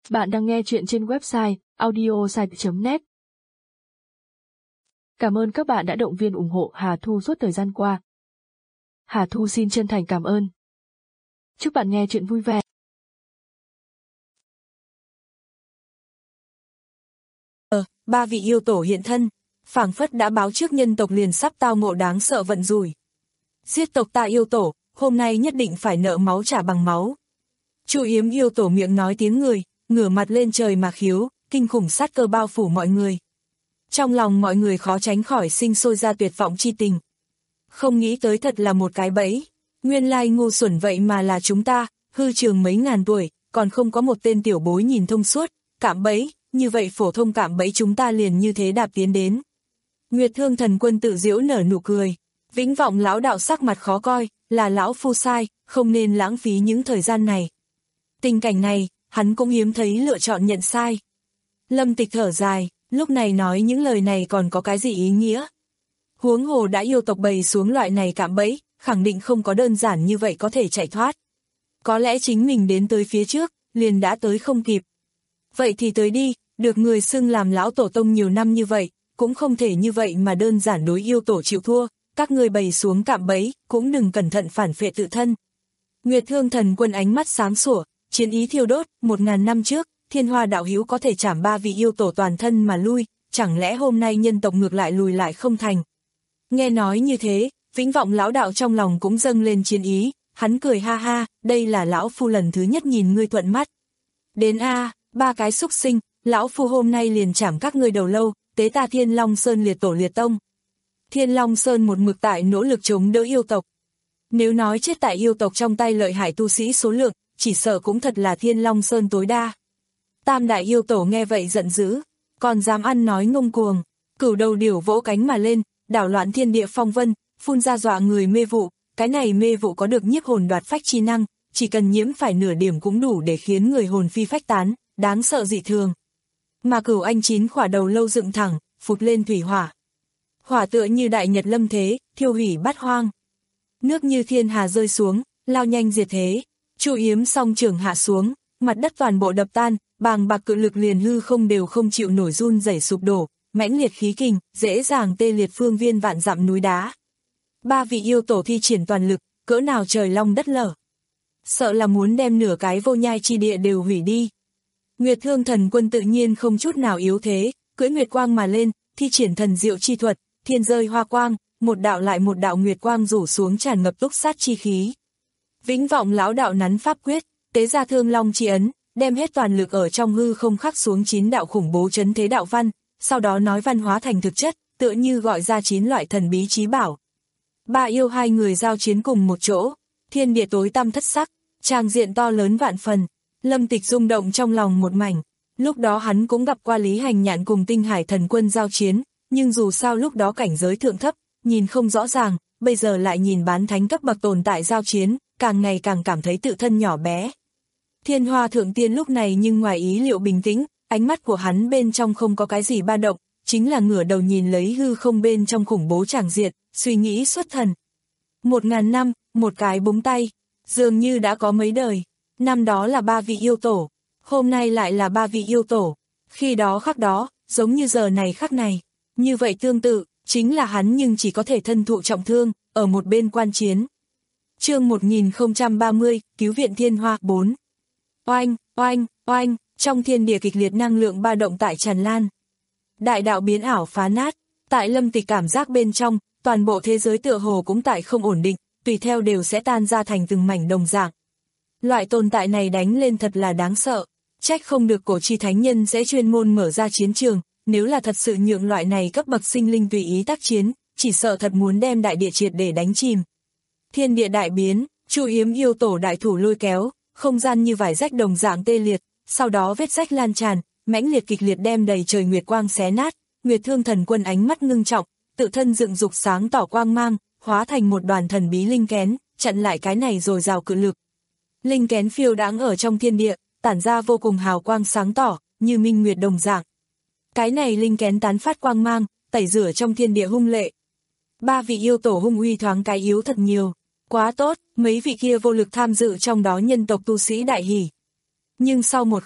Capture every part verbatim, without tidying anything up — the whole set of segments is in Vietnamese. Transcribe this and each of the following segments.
Bạn đang nghe chuyện trên website audiosite chấm net. Cảm ơn các bạn đã động viên ủng hộ Hà Thu suốt thời gian qua. Hà Thu xin chân thành cảm ơn. Chúc bạn nghe chuyện vui vẻ. Ờ, ba vị yêu tổ hiện thân, phảng phất đã báo trước nhân tộc liền sắp tao ngộ đáng sợ vận rủi. Giết tộc ta yêu tổ, hôm nay nhất định phải nợ máu trả bằng máu. Chu Yếm yêu tổ miệng nói tiếng người, ngửa mặt lên trời mà khiếu, kinh khủng sát cơ bao phủ mọi người. Trong lòng mọi người khó tránh khỏi sinh sôi ra tuyệt vọng chi tình. Không nghĩ tới thật là một cái bẫy, nguyên lai ngu xuẩn vậy mà là chúng ta, hư trường mấy ngàn tuổi, còn không có một tên tiểu bối nhìn thông suốt, cạm bẫy, như vậy phổ thông cạm bẫy chúng ta liền như thế đạp tiến đến. Nguyệt Thương Thần Quân tự giễu nở nụ cười, Vĩnh Vọng lão đạo sắc mặt khó coi, là lão phu sai, không nên lãng phí những thời gian này. Tình cảnh này, hắn cũng hiếm thấy lựa chọn nhận sai. Lâm Tịch thở dài, lúc này nói những lời này còn có cái gì ý nghĩa? Huống hồ đã yêu tộc bày xuống loại này cạm bẫy, khẳng định không có đơn giản như vậy có thể chạy thoát. Có lẽ chính mình đến tới phía trước, liền đã tới không kịp. Vậy thì tới đi, được người xưng làm lão tổ tông nhiều năm như vậy, cũng không thể như vậy mà đơn giản đối yêu tổ chịu thua, các người bày xuống cạm bẫy, cũng đừng cẩn thận phản phệ tự thân. Nguyệt Thương Thần Quân ánh mắt sáng sủa, chiến ý thiêu đốt, một ngàn năm trước, Thiên Hoa đạo hữu có thể chảm ba vị yêu tổ toàn thân mà lui, chẳng lẽ hôm nay nhân tộc ngược lại lùi lại không thành? Nghe nói như thế, Vĩnh Vọng lão đạo trong lòng cũng dâng lên chiến ý, hắn cười ha ha, đây là lão phu lần thứ nhất nhìn ngươi thuận mắt. Đến a, ba cái xúc sinh, lão phu hôm nay liền chảm các ngươi đầu lâu, tế ta Thiên Long Sơn liệt tổ liệt tông. Thiên Long Sơn một mực tại nỗ lực chống đỡ yêu tộc. Nếu nói chết tại yêu tộc trong tay lợi hại tu sĩ số lượng, chỉ sợ cũng thật là Thiên Long Sơn tối đa. Tam đại yêu tổ nghe vậy giận dữ, còn dám ăn nói ngông cuồng, cửu đầu điểu vỗ cánh mà lên, đảo loạn thiên địa phong vân, phun ra dọa người mê vụ, cái này mê vụ có được nhiếp hồn đoạt phách chi năng, chỉ cần nhiễm phải nửa điểm cũng đủ để khiến người hồn phi phách tán, đáng sợ dị thường. Mà cửu anh chín khỏa đầu lâu dựng thẳng, phụt lên thủy hỏa. Hỏa tựa như đại nhật lâm thế, thiêu hủy bát hoang. Nước như thiên hà rơi xuống, lao nhanh diệt thế. Chu Yếm song trường hạ xuống, mặt đất toàn bộ đập tan, bàng bạc cự lực liền hư không đều không chịu nổi run rẩy sụp đổ, mãnh liệt khí kình, dễ dàng tê liệt phương viên vạn dặm núi đá. Ba vị yêu tổ thi triển toàn lực, cỡ nào trời long đất lở. Sợ là muốn đem nửa cái vô nhai chi địa đều hủy đi. Nguyệt Thương Thần Quân tự nhiên không chút nào yếu thế, cưỡi nguyệt quang mà lên, thi triển thần diệu chi thuật, thiên rơi hoa quang, một đạo lại một đạo nguyệt quang rủ xuống tràn ngập túc sát chi khí. Vĩnh Vọng lão đạo nắn pháp quyết, tế ra Thương Long chi ấn, đem hết toàn lực ở trong hư không khắc xuống chín đạo khủng bố chấn thế đạo văn, sau đó nói văn hóa thành thực chất, tựa như gọi ra chín loại thần bí chí bảo. Ba yêu hai người giao chiến cùng một chỗ, thiên địa tối tăm thất sắc, tràng diện to lớn vạn phần, Lâm Tịch rung động trong lòng một mảnh. Lúc đó hắn cũng gặp qua Lý Hành Nhạn cùng Tinh Hải Thần Quân giao chiến, nhưng dù sao lúc đó cảnh giới thượng thấp, nhìn không rõ ràng, bây giờ lại nhìn bán thánh cấp bậc tồn tại giao chiến, càng ngày càng cảm thấy tự thân nhỏ bé. Thiên Hoa Thượng Tiên lúc này nhưng ngoài ý liệu bình tĩnh, ánh mắt của hắn bên trong không có cái gì ba động, chính là ngửa đầu nhìn lấy hư không bên trong khủng bố tràng diện, suy nghĩ xuất thần. Một ngàn năm, một cái búng tay, dường như đã có mấy đời, năm đó là ba vị yêu tổ, hôm nay lại là ba vị yêu tổ, khi đó khắc đó, giống như giờ này khắc này, như vậy tương tự, chính là hắn nhưng chỉ có thể thân thụ trọng thương, ở một bên quan chiến. Chương một nghìn không trăm ba mươi, Cứu viện Thiên Hoa bốn. Oanh, oanh, oanh, trong thiên địa kịch liệt năng lượng ba động tại tràn lan. Đại đạo biến ảo phá nát, tại Lâm Tịch cảm giác bên trong, toàn bộ thế giới tựa hồ cũng tại không ổn định, tùy theo đều sẽ tan ra thành từng mảnh đồng dạng. Loại tồn tại này đánh lên thật là đáng sợ, trách không được cổ chi thánh nhân sẽ chuyên môn mở ra chiến trường, nếu là thật sự nhượng loại này cấp bậc sinh linh tùy ý tác chiến, chỉ sợ thật muốn đem đại địa triệt để đánh chìm. Thiên địa đại biến, Chu Yếm yêu tổ đại thủ lôi kéo, không gian như vải rách đồng dạng tê liệt, sau đó vết rách lan tràn, mãnh liệt kịch liệt đem đầy trời nguyệt quang xé nát, Nguyệt Thương Thần Quân ánh mắt ngưng trọng, tự thân dựng dục sáng tỏ quang mang, hóa thành một đoàn thần bí linh kén, chặn lại cái này rồi rào cự lực. Linh kén phiêu đãng ở trong thiên địa, tản ra vô cùng hào quang sáng tỏ, như minh nguyệt đồng dạng. Cái này linh kén tán phát quang mang, tẩy rửa trong thiên địa hung lệ. Ba vị yêu tổ hung uy thoáng cái yếu thật nhiều, quá tốt, mấy vị kia vô lực tham dự trong đó nhân tộc tu sĩ đại hỉ. Nhưng sau một khắc,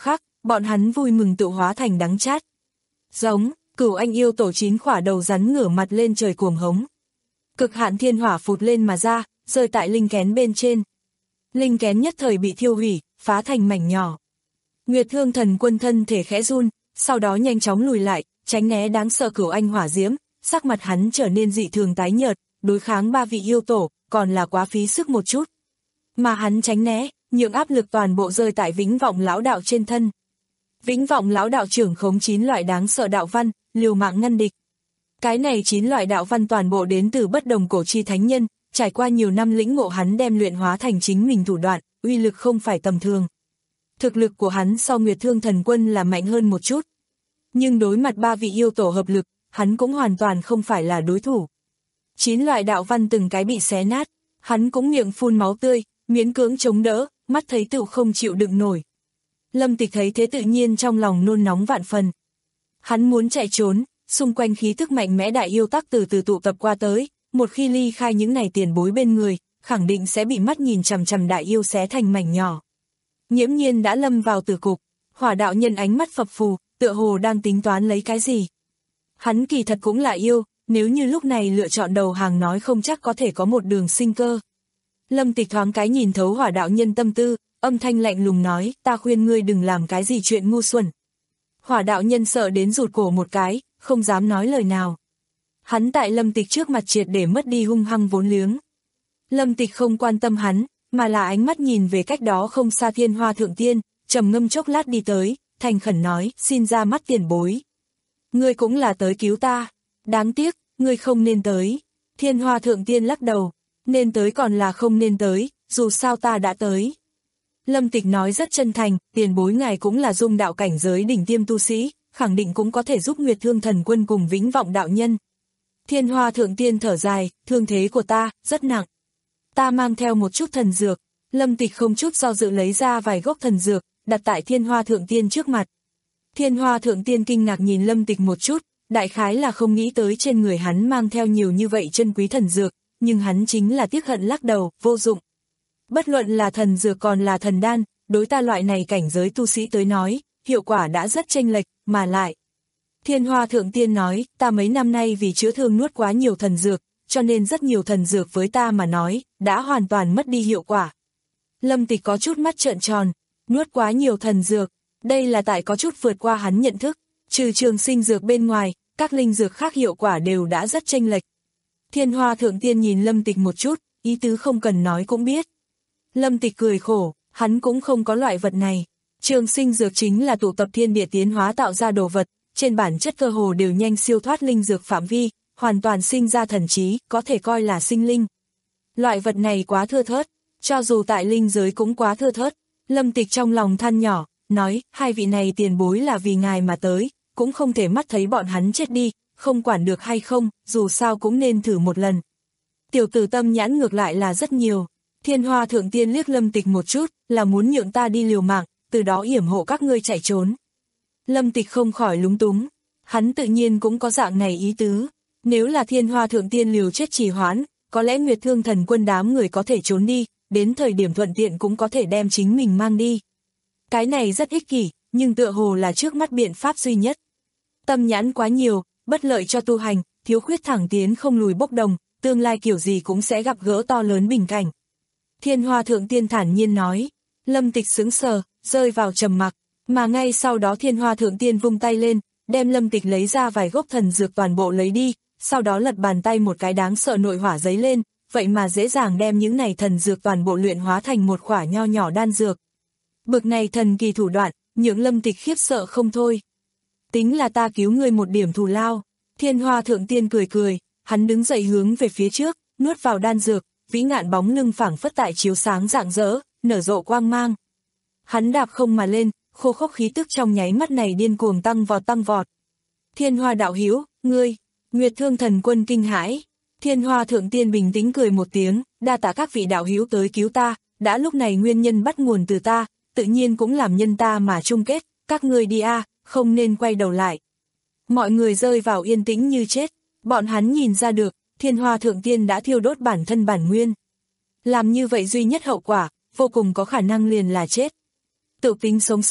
bọn hắn vui mừng tự hóa thành đắng chát. Giống, Cửu Anh yêu tổ chín khỏa đầu rắn ngửa mặt lên trời cuồng hống. Cực hạn thiên hỏa phụt lên mà ra, rơi tại linh kén bên trên. Linh kén nhất thời bị thiêu hủy, phá thành mảnh nhỏ. Nguyệt Thương Thần Quân thân thể khẽ run, sau đó nhanh chóng lùi lại, tránh né đáng sợ Cửu Anh hỏa diễm, sắc mặt hắn trở nên dị thường tái nhợt, đối kháng ba vị yêu tổ, còn là quá phí sức một chút. Mà hắn tránh né, nhượng áp lực toàn bộ rơi tại Vĩnh Vọng lão đạo trên thân. Vĩnh Vọng lão đạo trưởng khống chín loại đáng sợ đạo văn, liều mạng ngăn địch. Cái này chín loại đạo văn toàn bộ đến từ bất đồng cổ chi thánh nhân, trải qua nhiều năm lĩnh ngộ hắn đem luyện hóa thành chính mình thủ đoạn, uy lực không phải tầm thường. Thực lực của hắn so Nguyệt Thương Thần Quân là mạnh hơn một chút. Nhưng đối mặt ba vị yêu tổ hợp lực, hắn cũng hoàn toàn không phải là đối thủ. Chín loại đạo văn từng cái bị xé nát, hắn cũng miệng phun máu tươi, miễn cưỡng chống đỡ, mắt thấy tựu không chịu đựng nổi. Lâm Tịch thấy thế tự nhiên trong lòng nôn nóng vạn phần. Hắn muốn chạy trốn, xung quanh khí thức mạnh mẽ đại yêu tắc từ từ tụ tập qua tới, một khi ly khai những này tiền bối bên người, khẳng định sẽ bị mắt nhìn chằm chằm đại yêu xé thành mảnh nhỏ. Nghiễm Nhiên đã lâm vào tử cục, Hỏa đạo nhân ánh mắt phập phù, tựa hồ đang tính toán lấy cái gì. Hắn kỳ thật cũng là yêu, nếu như lúc này lựa chọn đầu hàng nói không chắc có thể có một đường sinh cơ. Lâm Tịch thoáng cái nhìn thấu Hỏa đạo nhân tâm tư, âm thanh lạnh lùng nói, ta khuyên ngươi đừng làm cái gì chuyện ngu xuẩn. Hỏa đạo nhân sợ đến rụt cổ một cái, không dám nói lời nào. Hắn tại Lâm Tịch trước mặt triệt để mất đi hung hăng vốn liếng. Lâm Tịch không quan tâm hắn, mà là ánh mắt nhìn về cách đó không xa Thiên Hoa Thượng Tiên, trầm ngâm chốc lát đi tới, thành khẩn nói, xin ra mắt tiền bối. Ngươi cũng là tới cứu ta, đáng tiếc, ngươi không nên tới. Thiên Hoa Thượng Tiên lắc đầu, nên tới còn là không nên tới, dù sao ta đã tới. Lâm Tịch nói rất chân thành, tiền bối ngài cũng là dung đạo cảnh giới đỉnh tiêm tu sĩ, khẳng định cũng có thể giúp Nguyệt Thương Thần Quân cùng Vĩnh Vọng đạo nhân. Thiên Hoa Thượng Tiên thở dài, thương thế của ta, rất nặng. Ta mang theo một chút thần dược, Lâm Tịch không chút do dự lấy ra vài gốc thần dược, đặt tại Thiên Hoa Thượng Tiên trước mặt. Thiên Hoa Thượng Tiên kinh ngạc nhìn Lâm Tịch một chút, đại khái là không nghĩ tới trên người hắn mang theo nhiều như vậy chân quý thần dược, nhưng hắn chính là tiếc hận lắc đầu, vô dụng. Bất luận là thần dược còn là thần đan, đối ta loại này cảnh giới tu sĩ tới nói, hiệu quả đã rất chênh lệch, mà lại. Thiên Hoa Thượng Tiên nói, ta mấy năm nay vì chữa thương nuốt quá nhiều thần dược, cho nên rất nhiều thần dược với ta mà nói, đã hoàn toàn mất đi hiệu quả. Lâm Tịch có chút mắt trợn tròn, nuốt quá nhiều thần dược, đây là tại có chút vượt qua hắn nhận thức, trừ trường sinh dược bên ngoài, các linh dược khác hiệu quả đều đã rất chênh lệch. Thiên Hoa Thượng Tiên nhìn Lâm Tịch một chút, ý tứ không cần nói cũng biết. Lâm Tịch cười khổ, hắn cũng không có loại vật này. Trường sinh dược chính là tụ tập thiên địa tiến hóa tạo ra đồ vật, trên bản chất cơ hồ đều nhanh siêu thoát linh dược phạm vi, hoàn toàn sinh ra thần trí, có thể coi là sinh linh. Loại vật này quá thưa thớt, cho dù tại linh giới cũng quá thưa thớt. Lâm Tịch trong lòng than nhỏ, nói, hai vị này tiền bối là vì ngài mà tới, cũng không thể mắt thấy bọn hắn chết đi, không quản được hay không, dù sao cũng nên thử một lần. Tiểu tử tâm nhãn ngược lại là rất nhiều. Thiên Hoa Thượng Tiên liếc Lâm Tịch một chút, là muốn nhượng ta đi liều mạng, từ đó yểm hộ các ngươi chạy trốn. Lâm Tịch không khỏi lúng túng, hắn tự nhiên cũng có dạng này ý tứ. Nếu là Thiên Hoa Thượng Tiên liều chết trì hoãn, có lẽ Nguyệt Thương Thần Quân đám người có thể trốn đi, đến thời điểm thuận tiện cũng có thể đem chính mình mang đi. Cái này rất ích kỷ, nhưng tựa hồ là trước mắt biện pháp duy nhất. Tâm nhãn quá nhiều, bất lợi cho tu hành, thiếu khuyết thẳng tiến không lùi bốc đồng, tương lai kiểu gì cũng sẽ gặp gỡ to lớn bình cảnh. Thiên Hoa Thượng Tiên thản nhiên nói. Lâm Tịch sững sờ, rơi vào trầm mặc, mà ngay sau đó Thiên Hoa Thượng Tiên vung tay lên, đem Lâm Tịch lấy ra vài gốc thần dược toàn bộ lấy đi, sau đó lật bàn tay một cái đáng sợ nội hỏa giấy lên, vậy mà dễ dàng đem những này thần dược toàn bộ luyện hóa thành một khỏa nho nhỏ đan dược. Bực này thần kỳ thủ đoạn, nhượng Lâm Tịch khiếp sợ không thôi. Tính là ta cứu ngươi một điểm thù lao. Thiên Hoa Thượng Tiên cười cười, hắn đứng dậy hướng về phía trước, nuốt vào đan dược, vĩ ngạn bóng lưng phảng phất tại chiếu sáng rạng rỡ, nở rộ quang mang. Hắn đạp không mà lên, khô khốc khí tức trong nháy mắt này điên cuồng tăng vọt tăng vọt. Thiên Hoa đạo hữu, ngươi, Nguyệt Thương Thần Quân kinh hãi. Thiên Hoa Thượng Tiên bình tĩnh cười một tiếng, đa tạ các vị đạo hữu tới cứu ta, đã lúc này nguyên nhân bắt nguồn từ ta, tự nhiên cũng làm nhân ta mà chung kết, các ngươi đi a, không nên quay đầu lại. Mọi người rơi vào yên tĩnh như chết, bọn hắn nhìn ra được, Thiên Hoa Thượng Tiên đã thiêu đốt bản thân bản nguyên. Làm như vậy duy nhất hậu quả, vô cùng có khả năng liền là chết. Tự tính sống sót,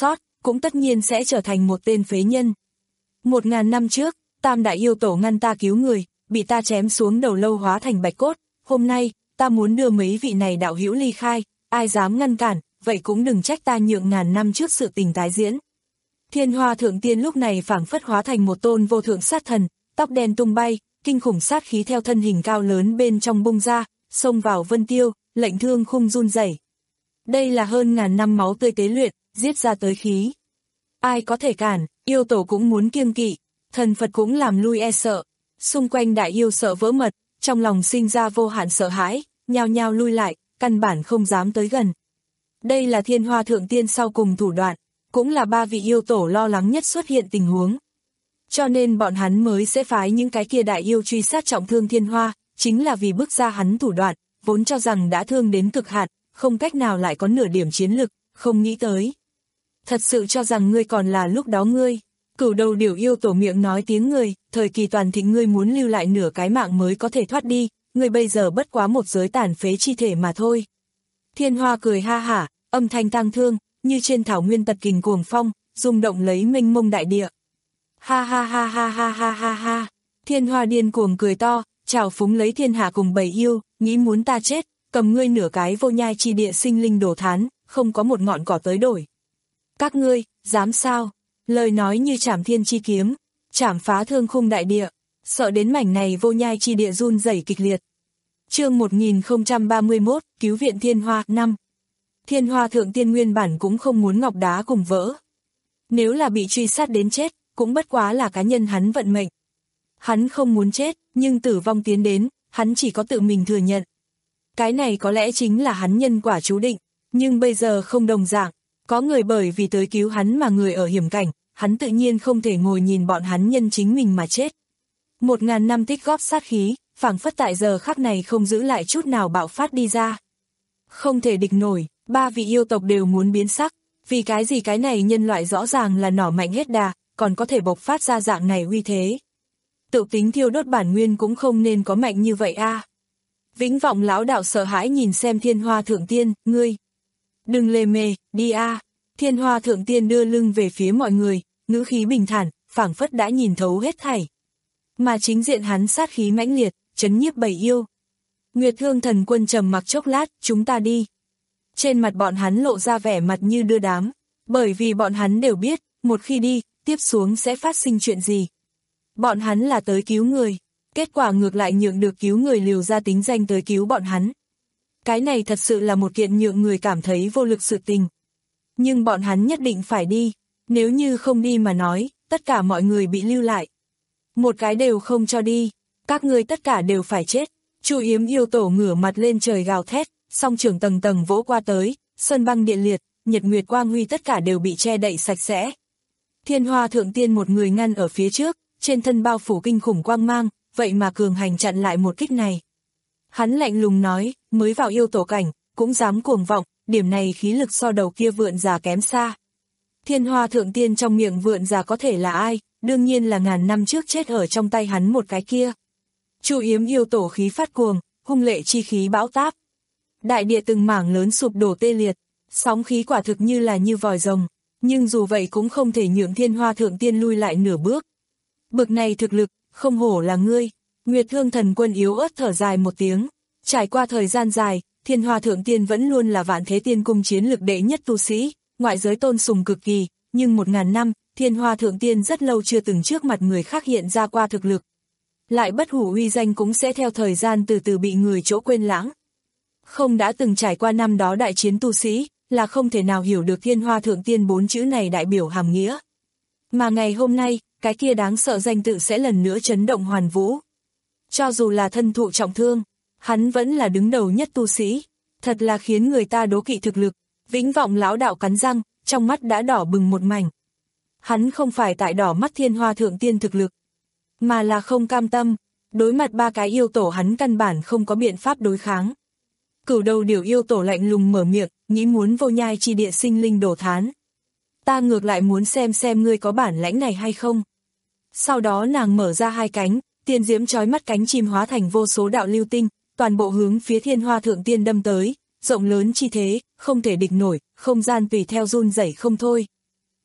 cũng tất nhiên sẽ trở thành một tên phế nhân. Một ngàn năm trước, Tam đại yêu tổ ngăn ta cứu người, bị ta chém xuống đầu lâu hóa thành bạch cốt, hôm nay, ta muốn đưa mấy vị này đạo hữu ly khai, ai dám ngăn cản, vậy cũng đừng trách ta nhượng ngàn năm trước sự tình tái diễn. Thiên Hoa Thượng Tiên lúc này phảng phất hóa thành một tôn vô thượng sát thần, tóc đen tung bay, kinh khủng sát khí theo thân hình cao lớn bên trong bung ra, xông vào vân tiêu, lệnh thương khung run rẩy. Đây là hơn ngàn năm máu tươi tế luyện, giết ra tới khí. Ai có thể cản, yêu tổ cũng muốn kiêng kỵ, thần Phật cũng làm lui e sợ. Xung quanh đại yêu sợ vỡ mật, trong lòng sinh ra vô hạn sợ hãi, nhao nhao lui lại, căn bản không dám tới gần. Đây là Thiên Hoa Thượng Tiên sau cùng thủ đoạn, cũng là ba vị yêu tổ lo lắng nhất xuất hiện tình huống. Cho nên bọn hắn mới sẽ phái những cái kia đại yêu truy sát trọng thương Thiên Hoa, chính là vì bước ra hắn thủ đoạn, vốn cho rằng đã thương đến cực hạn, không cách nào lại có nửa điểm chiến lực, không nghĩ tới. Thật sự cho rằng ngươi còn là lúc đó ngươi. Cửu đầu điểu yêu tổ miệng nói tiếng người, thời kỳ toàn thịnh ngươi muốn lưu lại nửa cái mạng mới có thể thoát đi, ngươi bây giờ bất quá một giới tàn phế chi thể mà thôi. Thiên Hoa cười ha hả, âm thanh tang thương, như trên thảo nguyên tật kình cuồng phong, rung động lấy mênh mông đại địa. Ha ha ha ha ha ha ha ha, Thiên Hoa điên cuồng cười to, trào phúng lấy thiên hạ cùng bầy yêu, nghĩ muốn ta chết, cầm ngươi nửa cái vô nhai chi địa sinh linh đổ thán, không có một ngọn cỏ tới đổi. Các ngươi, dám sao? Lời nói như trảm thiên chi kiếm, trảm phá thương khung đại địa, sợ đến mảnh này vô nhai chi địa run rẩy kịch liệt. Chương một nghìn không trăm ba mươi mốt, cứu viện Thiên Hoa, năm. Thiên Hoa Thượng Tiên nguyên bản cũng không muốn ngọc đá cùng vỡ. Nếu là bị truy sát đến chết, cũng bất quá là cá nhân hắn vận mệnh. Hắn không muốn chết, nhưng tử vong tiến đến, hắn chỉ có tự mình thừa nhận. Cái này có lẽ chính là hắn nhân quả chú định, nhưng bây giờ không đồng dạng. Có người bởi vì tới cứu hắn mà người ở hiểm cảnh, hắn tự nhiên không thể ngồi nhìn bọn hắn nhân chính mình mà chết. Một ngàn năm tích góp sát khí, phảng phất tại giờ khắc này không giữ lại chút nào bạo phát đi ra. Không thể địch nổi, ba vị yêu tộc đều muốn biến sắc, vì cái gì cái này nhân loại rõ ràng là nỏ mạnh hết đà, còn có thể bộc phát ra dạng này uy thế. Tự tính thiêu đốt bản nguyên cũng không nên có mạnh như vậy a. Vĩnh Vọng lão đạo sợ hãi nhìn xem Thiên Hoa Thượng Tiên, ngươi. Đừng lề mề, đi a. Thiên Hoa Thượng Tiên đưa lưng về phía mọi người, ngữ khí bình thản, phảng phất đã nhìn thấu hết thảy. Mà chính diện hắn sát khí mãnh liệt, chấn nhiếp bầy yêu. Nguyệt Thương Thần Quân trầm mặc chốc lát, chúng ta đi. Trên mặt bọn hắn lộ ra vẻ mặt như đưa đám, bởi vì bọn hắn đều biết, một khi đi, tiếp xuống sẽ phát sinh chuyện gì. Bọn hắn là tới cứu người, kết quả ngược lại nhượng được cứu người liều ra tính danh tới cứu bọn hắn. Cái này thật sự là một kiện nhượng người cảm thấy vô lực sự tình. Nhưng bọn hắn nhất định phải đi, nếu như không đi mà nói, tất cả mọi người bị lưu lại. Một cái đều không cho đi, các ngươi tất cả đều phải chết. Chu Yếm yêu tổ ngửa mặt lên trời gào thét, song trưởng tầng tầng vỗ qua tới, sơn băng điện liệt, nhật nguyệt quang huy tất cả đều bị che đậy sạch sẽ. Thiên Hoa Thượng Tiên một người ngăn ở phía trước, trên thân bao phủ kinh khủng quang mang, vậy mà cường hành chặn lại một kích này. Hắn lạnh lùng nói, mới vào yêu tổ cảnh, cũng dám cuồng vọng, điểm này khí lực so đầu kia vượn già kém xa. Thiên Hoa Thượng Tiên trong miệng vượn già có thể là ai, đương nhiên là ngàn năm trước chết ở trong tay hắn một cái kia. Chu Yếm yêu tổ khí phát cuồng, hung lệ chi khí bão táp. Đại địa từng mảng lớn sụp đổ tê liệt, sóng khí quả thực như là như vòi rồng, nhưng dù vậy cũng không thể nhượng Thiên Hoa Thượng Tiên lui lại nửa bước. Bực này thực lực, không hổ là ngươi. Nguyệt Thương Thần Quân yếu ớt thở dài một tiếng. Trải qua thời gian dài, Thiên Hoa Thượng Tiên vẫn luôn là Vạn Thế Tiên Cung chiến lực đệ nhất tu sĩ, ngoại giới tôn sùng cực kỳ, nhưng một ngàn năm, Thiên Hoa Thượng Tiên rất lâu chưa từng trước mặt người khác hiện ra qua thực lực. Lại bất hủ uy danh cũng sẽ theo thời gian từ từ bị người chỗ quên lãng. Không đã từng trải qua năm đó đại chiến tu sĩ, là không thể nào hiểu được Thiên Hoa Thượng Tiên bốn chữ này đại biểu hàm nghĩa. Mà ngày hôm nay, cái kia đáng sợ danh tự sẽ lần nữa chấn động hoàn vũ. Cho dù là thân thụ trọng thương, hắn vẫn là đứng đầu nhất tu sĩ, thật là khiến người ta đố kỵ thực lực. Vĩnh Vọng lão đạo cắn răng, trong mắt đã đỏ bừng một mảnh. Hắn không phải tại đỏ mắt Thiên Hoa Thượng Tiên thực lực, mà là không cam tâm, đối mặt ba cái yêu tổ hắn căn bản không có biện pháp đối kháng. Cửu đầu điểu yêu tổ lạnh lùng mở miệng, nghĩ muốn vô nhai chi địa sinh linh đổ thán. Ta ngược lại muốn xem xem ngươi có bản lãnh này hay không. Sau đó nàng mở ra hai cánh, tiên diễm chói mắt cánh chim hóa thành vô số đạo lưu tinh, toàn bộ hướng phía Thiên Hoa Thượng Tiên đâm tới, rộng lớn chi thế, không thể địch nổi, không gian tùy theo run rẩy không thôi.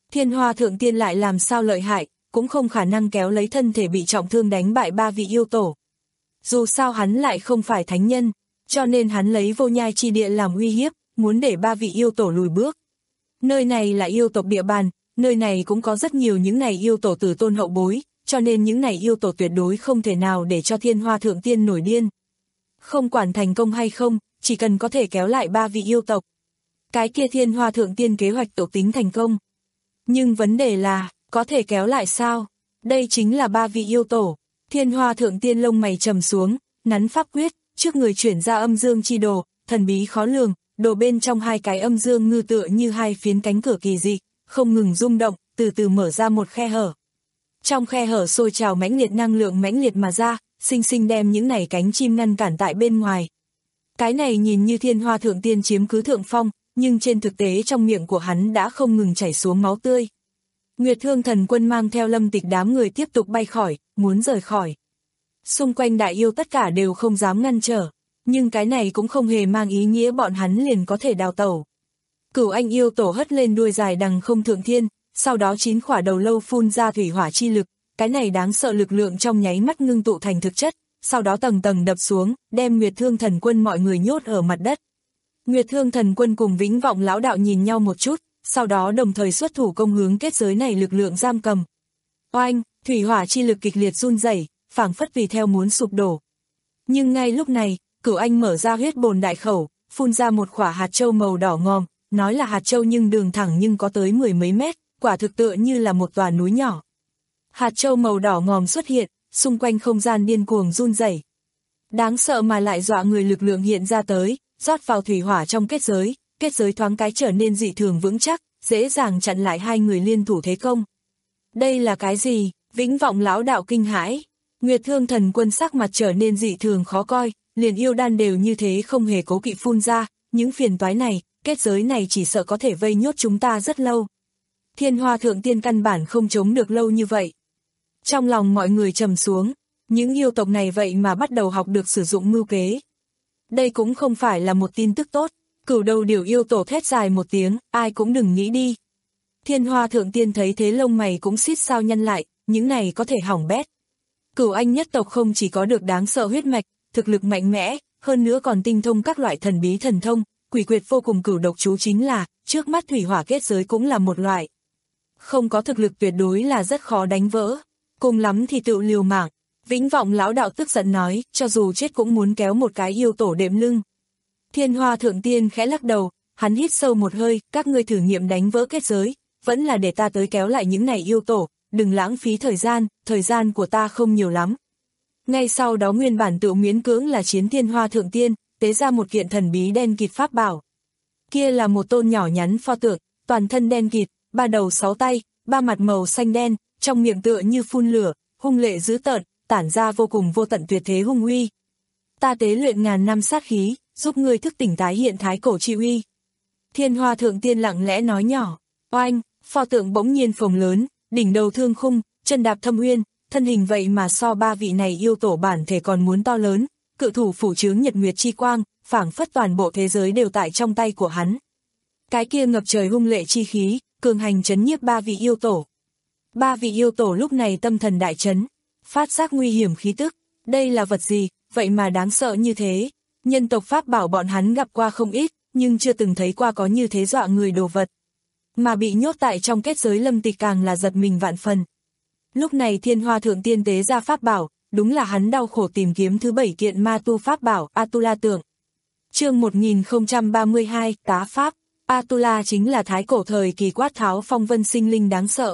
Thiên Hoa Thượng Tiên lại làm sao lợi hại, cũng không khả năng kéo lấy thân thể bị trọng thương đánh bại ba vị yêu tổ. Dù sao hắn lại không phải thánh nhân, cho nên hắn lấy vô nhai chi địa làm uy hiếp, muốn để ba vị yêu tổ lùi bước. Nơi này là yêu tộc địa bàn, nơi này cũng có rất nhiều những này yêu tổ tử tôn hậu bối, cho nên những này yêu tổ tuyệt đối không thể nào để cho Thiên Hoa Thượng Tiên nổi điên. Không quản thành công hay không, chỉ cần có thể kéo lại ba vị yêu tộc. Cái kia Thiên Hoa Thượng Tiên kế hoạch tổ tính thành công. Nhưng vấn đề là, có thể kéo lại sao? Đây chính là ba vị yêu tổ. Thiên Hoa Thượng Tiên lông mày trầm xuống, nắn pháp quyết, trước người chuyển ra âm dương chi đồ, thần bí khó lường, đồ bên trong hai cái âm dương ngư tựa như hai phiến cánh cửa kỳ dị, không ngừng rung động, từ từ mở ra một khe hở. Trong khe hở sôi trào mãnh liệt năng lượng mãnh liệt mà ra, sinh sinh đem những này cánh chim ngăn cản tại bên ngoài. Cái này nhìn như Thiên Hoa Thượng Tiên chiếm cứ thượng phong, nhưng trên thực tế trong miệng của hắn đã không ngừng chảy xuống máu tươi. Nguyệt Thương Thần Quân mang theo Lâm Tịch đám người tiếp tục bay khỏi, muốn rời khỏi. Xung quanh đại yêu tất cả đều không dám ngăn trở, nhưng cái này cũng không hề mang ý nghĩa bọn hắn liền có thể đào tẩu. Cửu Anh yêu tổ hất lên đuôi dài đằng không thượng thiên, sau đó chín khỏa đầu lâu phun ra thủy hỏa chi lực, cái này đáng sợ lực lượng trong nháy mắt ngưng tụ thành thực chất, sau đó tầng tầng đập xuống, đem Nguyệt Thương Thần Quân mọi người nhốt ở mặt đất. Nguyệt Thương Thần Quân cùng Vĩnh Vọng lão đạo nhìn nhau một chút, sau đó đồng thời xuất thủ công hướng kết giới này lực lượng giam cầm. Oanh, thủy hỏa chi lực kịch liệt run rẩy, phảng phất vì theo muốn sụp đổ. Nhưng ngay lúc này, Cửu Anh mở ra huyết bồn đại khẩu, phun ra một quả hạt châu màu đỏ ngòm, nói là hạt châu nhưng đường thẳng nhưng có tới mười mấy mét, quả thực tựa như là một tòa núi nhỏ. Hạt châu màu đỏ ngòm xuất hiện, xung quanh không gian điên cuồng run rẩy. Đáng sợ mà lại dọa người lực lượng hiện ra tới, rót vào thủy hỏa trong kết giới, kết giới thoáng cái trở nên dị thường vững chắc, dễ dàng chặn lại hai người liên thủ thế công. Đây là cái gì? Vĩnh Vọng lão đạo kinh hãi. Nguyệt Thương Thần Quân sắc mặt trở nên dị thường khó coi, liền yêu đan đều như thế không hề cố kỵ phun ra, những phiền toái này, kết giới này chỉ sợ có thể vây nhốt chúng ta rất lâu. Thiên Hoa Thượng Tiên căn bản không chống được lâu như vậy. Trong lòng mọi người trầm xuống, những yêu tộc này vậy mà bắt đầu học được sử dụng mưu kế. Đây cũng không phải là một tin tức tốt, Cửu Đầu Điểu yêu tổ thét dài một tiếng, ai cũng đừng nghĩ đi. Thiên Hoa Thượng Tiên thấy thế lông mày cũng xít sao nhăn lại, những này có thể hỏng bét. Cửu Anh nhất tộc không chỉ có được đáng sợ huyết mạch, thực lực mạnh mẽ, hơn nữa còn tinh thông các loại thần bí thần thông, quỷ quyệt vô cùng cửu độc chú chính là, trước mắt thủy hỏa kết giới cũng là một loại. Không có thực lực tuyệt đối là rất khó đánh vỡ, cùng lắm thì tự liều mạng. Vĩnh Vọng lão đạo tức giận nói, cho dù chết cũng muốn kéo một cái yêu tổ đệm lưng. Thiên Hoa Thượng Tiên khẽ lắc đầu, hắn hít sâu một hơi, các ngươi thử nghiệm đánh vỡ kết giới, vẫn là để ta tới kéo lại những này yêu tổ, đừng lãng phí thời gian, thời gian của ta không nhiều lắm. Ngay sau đó nguyên bản tự miễn cưỡng là chiến Thiên Hoa Thượng Tiên, tế ra một kiện thần bí đen kịt pháp bảo. Kia là một tôn nhỏ nhắn pho tượng, toàn thân đen kịt, ba đầu sáu tay, ba mặt màu xanh đen, trong miệng tựa như phun lửa, hung lệ dữ tợn, tản ra vô cùng vô tận tuyệt thế hung uy. Ta tế luyện ngàn năm sát khí, giúp ngươi thức tỉnh tái hiện thái cổ chi uy. Thiên Hoa Thượng Tiên lặng lẽ nói nhỏ. Oanh, pho tượng bỗng nhiên phồng lớn, đỉnh đầu thương khung, chân đạp thâm uyên, thân hình vậy mà so ba vị này yêu tổ bản thể còn muốn to lớn, cự thủ phủ chướng nhật nguyệt chi quang, phảng phất toàn bộ thế giới đều tại trong tay của hắn. Cái kia ngập trời hung lệ chi khí, cường hành chấn nhiếp ba vị yêu tổ. Ba vị yêu tổ lúc này tâm thần đại chấn, phát giác nguy hiểm khí tức, đây là vật gì, vậy mà đáng sợ như thế. Nhân tộc pháp bảo bọn hắn gặp qua không ít, nhưng chưa từng thấy qua có như thế dọa người đồ vật. Mà bị nhốt tại trong kết giới Lâm Tịch càng là giật mình vạn phần. Lúc này Thiên Hoa Thượng Tiên tế ra pháp bảo, đúng là hắn đau khổ tìm kiếm thứ bảy kiện ma tu pháp bảo, Atula tượng. Chương một nghìn không trăm ba mươi hai, tá pháp. Atula chính là thái cổ thời kỳ quát tháo phong vân sinh linh đáng sợ.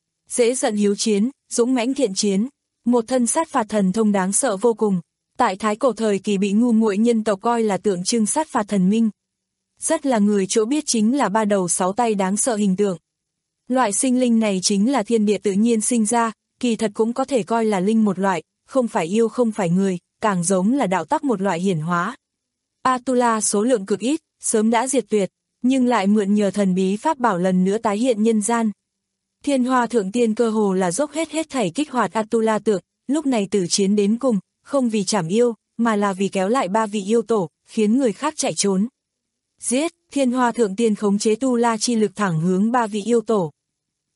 Dễ giận hiếu chiến, dũng mãnh thiện chiến, một thân sát phạt thần thông đáng sợ vô cùng. Tại thái cổ thời kỳ bị ngu muội nhân tộc coi là tượng trưng sát phạt thần minh. Rất là người chỗ biết chính là ba đầu sáu tay đáng sợ hình tượng. Loại sinh linh này chính là thiên địa tự nhiên sinh ra, kỳ thật cũng có thể coi là linh một loại, không phải yêu không phải người, càng giống là đạo tắc một loại hiển hóa. Atula số lượng cực ít, sớm đã diệt tuyệt, nhưng lại mượn nhờ thần bí pháp bảo lần nữa tái hiện nhân gian. Thiên Hoa Thượng Tiên cơ hồ là dốc hết hết thảy kích hoạt Atula tượng, lúc này tử chiến đến cùng, không vì chảm yêu, mà là vì kéo lại ba vị yêu tổ, khiến người khác chạy trốn. Giết, Thiên Hoa Thượng Tiên khống chế tu la chi lực thẳng hướng ba vị yêu tổ.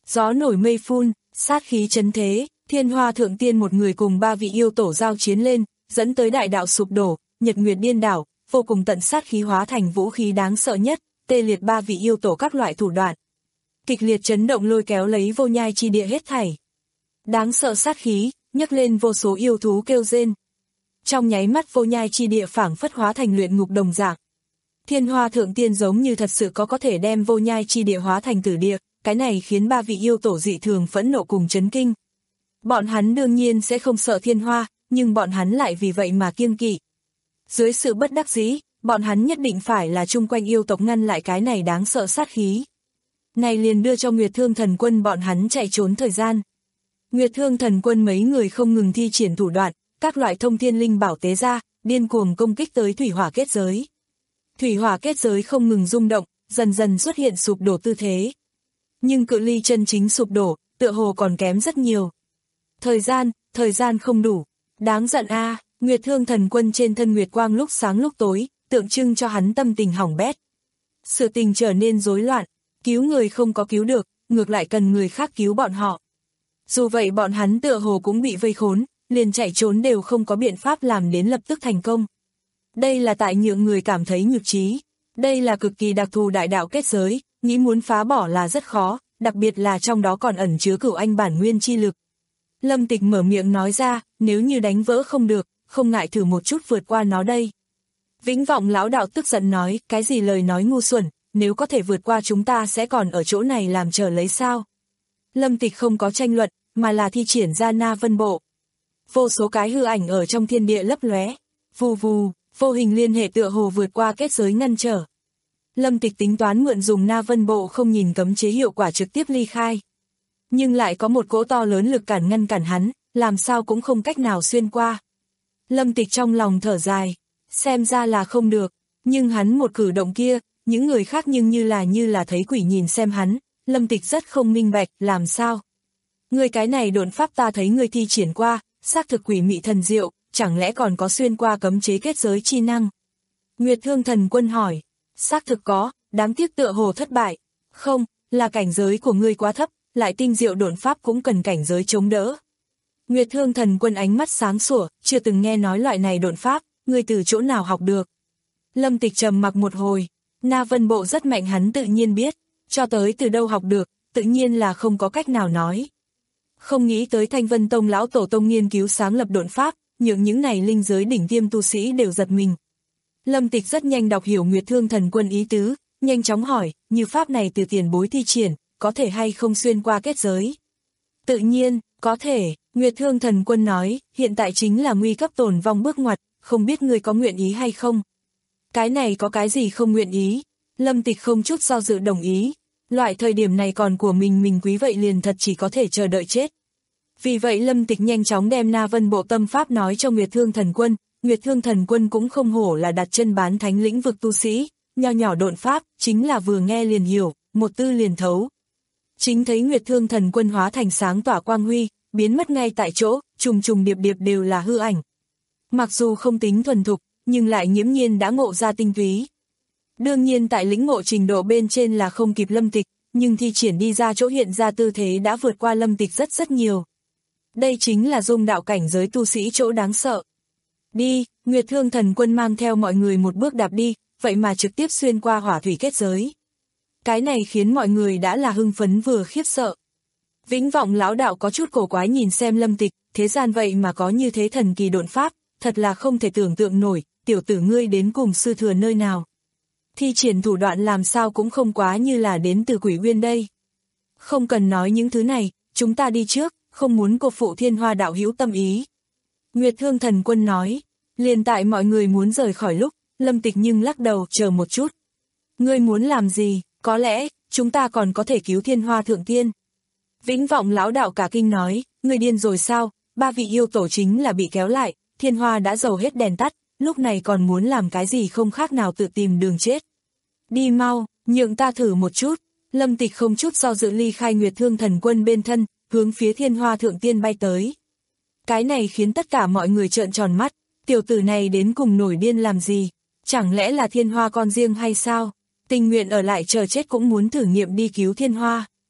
Gió nổi mây phun, sát khí chấn thế, Thiên Hoa Thượng Tiên một người cùng ba vị yêu tổ giao chiến lên, dẫn tới đại đạo sụp đổ, nhật nguyệt điên đảo, vô cùng tận sát khí hóa thành vũ khí đáng sợ nhất, tê liệt ba vị yêu tổ các loại thủ đoạn. Kịch liệt chấn động lôi kéo lấy vô nhai chi địa hết thảy. Đáng sợ sát khí, nhấc lên vô số yêu thú kêu rên. Trong nháy mắt vô nhai chi địa phảng phất hóa thành luyện ngục đồng dạng. Thiên Hoa Thượng Tiên giống như thật sự có có thể đem vô nhai chi địa hóa thành tử địa, cái này khiến ba vị yêu tổ dị thường phẫn nộ cùng chấn kinh. Bọn hắn đương nhiên sẽ không sợ thiên hoa, nhưng bọn hắn lại vì vậy mà kiêng kỵ. Dưới sự bất đắc dĩ, bọn hắn nhất định phải là chung quanh yêu tộc ngăn lại cái này đáng sợ sát khí. Này liền đưa cho Nguyệt Thương Thần Quân bọn hắn chạy trốn thời gian. Nguyệt Thương Thần Quân mấy người không ngừng thi triển thủ đoạn, các loại thông thiên linh bảo tế ra, điên cuồng công kích tới thủy hỏa kết giới. Thủy hỏa kết giới không ngừng rung động, dần dần xuất hiện sụp đổ tư thế. Nhưng cự ly chân chính sụp đổ, tựa hồ còn kém rất nhiều. Thời gian, thời gian không đủ. Đáng giận a, à, Nguyệt Thương Thần Quân trên thân Nguyệt Quang lúc sáng lúc tối, tượng trưng cho hắn tâm tình hỏng bét. Sự tình trở nên rối loạn, cứu người không có cứu được, ngược lại cần người khác cứu bọn họ. Dù vậy bọn hắn tựa hồ cũng bị vây khốn, liền chạy trốn đều không có biện pháp làm đến lập tức thành công. Đây là tại nhượng người cảm thấy nhược trí. Đây là cực kỳ đặc thù đại đạo kết giới, nghĩ muốn phá bỏ là rất khó, đặc biệt là trong đó còn ẩn chứa cửu anh bản nguyên chi lực. Lâm Tịch mở miệng nói ra, nếu như đánh vỡ không được, không ngại thử một chút vượt qua nó đây. Vĩnh Vọng lão đạo tức giận nói, cái gì lời nói ngu xuẩn, nếu có thể vượt qua chúng ta sẽ còn ở chỗ này làm chờ lấy sao. Lâm Tịch không có tranh luận, mà là thi triển ra Na Vân Bộ. Vô số cái hư ảnh ở trong thiên địa lấp lóe, vù vù, vô hình liên hệ tựa hồ vượt qua kết giới ngăn trở. Lâm Tịch tính toán mượn dùng Na Vân Bộ không nhìn cấm chế hiệu quả trực tiếp ly khai. Nhưng lại có một cỗ to lớn lực cản ngăn cản hắn, làm sao cũng không cách nào xuyên qua. Lâm Tịch trong lòng thở dài, xem ra là không được, nhưng hắn một cử động kia, những người khác nhưng như là như là thấy quỷ nhìn xem hắn, Lâm Tịch rất không minh bạch, làm sao? Người cái này độn pháp ta thấy người thi triển qua, xác thực quỷ mị thần diệu, chẳng lẽ còn có xuyên qua cấm chế kết giới chi năng? Nguyệt Thương Thần Quân hỏi, xác thực có, đáng tiếc tựa hồ thất bại. Không, là cảnh giới của ngươi quá thấp, lại tinh diệu độn pháp cũng cần cảnh giới chống đỡ. Nguyệt Thương Thần Quân ánh mắt sáng sủa, chưa từng nghe nói loại này độn pháp, ngươi từ chỗ nào học được? Lâm Tịch trầm mặc một hồi, Na Vân Bộ rất mạnh hắn tự nhiên biết, cho tới từ đâu học được, tự nhiên là không có cách nào nói. Không nghĩ tới Thanh Vân Tông lão tổ tông nghiên cứu sáng lập độn pháp, nhượng những này linh giới đỉnh tiêm tu sĩ đều giật mình. Lâm Tịch rất nhanh đọc hiểu Nguyệt Thương Thần Quân ý tứ, nhanh chóng hỏi, như pháp này từ tiền bối thi triển, có thể hay không xuyên qua kết giới? Tự nhiên, có thể, Nguyệt Thương Thần Quân nói, hiện tại chính là nguy cấp tổn vong bước ngoặt, không biết ngươi có nguyện ý hay không? Cái này có cái gì không nguyện ý? Lâm Tịch không chút do dự đồng ý. Loại thời điểm này còn của mình mình quý vậy liền thật chỉ có thể chờ đợi chết. Vì vậy Lâm Tịch nhanh chóng đem Na Vân Bộ tâm pháp nói cho Nguyệt Thương Thần Quân. Nguyệt Thương Thần Quân cũng không hổ là đặt chân bán thánh lĩnh vực tu sĩ, nho nhỏ độn pháp, chính là vừa nghe liền hiểu, một tư liền thấu. Chính thấy Nguyệt Thương Thần Quân hóa thành sáng tỏa quang huy, biến mất ngay tại chỗ, trùng trùng điệp điệp đều là hư ảnh. Mặc dù không tính thuần thục, nhưng lại nghiễm nhiên đã ngộ ra tinh túy. Đương nhiên tại lĩnh ngộ trình độ bên trên là không kịp Lâm Tịch, nhưng thi triển đi ra chỗ hiện ra tư thế đã vượt qua Lâm Tịch rất rất nhiều. Đây chính là dung đạo cảnh giới tu sĩ chỗ đáng sợ. Đi, Nguyệt Thương Thần Quân mang theo mọi người một bước đạp đi, vậy mà trực tiếp xuyên qua hỏa thủy kết giới. Cái này khiến mọi người đã là hưng phấn vừa khiếp sợ. Vĩnh Vọng lão đạo có chút cổ quái nhìn xem Lâm Tịch, thế gian vậy mà có như thế thần kỳ độn pháp, thật là không thể tưởng tượng nổi, tiểu tử ngươi đến cùng sư thừa nơi nào. Thi triển thủ đoạn làm sao cũng không quá như là đến từ Quỷ Uyên đây. Không cần nói những thứ này, chúng ta đi trước, không muốn cô phụ Thiên Hoa đạo hữu tâm ý. Nguyệt Thương Thần Quân nói, liền tại mọi người muốn rời khỏi lúc, Lâm Tịch nhưng lắc đầu, chờ một chút. Ngươi muốn làm gì, có lẽ, chúng ta còn có thể cứu Thiên Hoa Thượng Tiên. Vĩnh Vọng lão đạo cả kinh nói, ngươi điên rồi sao, ba vị yêu tổ chính là bị kéo lại, Thiên Hoa đã dầu hết đèn tắt, lúc này còn muốn làm cái gì không khác nào tự tìm đường chết. Đi mau, nhượng ta thử một chút. Lâm Tịch không chút do dự ly khai Nguyệt Thương Thần Quân bên thân, hướng phía Thiên Hoa Thượng Tiên bay tới. Cái này khiến tất cả mọi người trợn tròn mắt, tiểu tử này đến cùng nổi điên làm gì? Chẳng lẽ là Thiên Hoa con riêng hay sao? Tình nguyện ở lại chờ chết cũng muốn thử nghiệm đi cứu Thiên Hoa.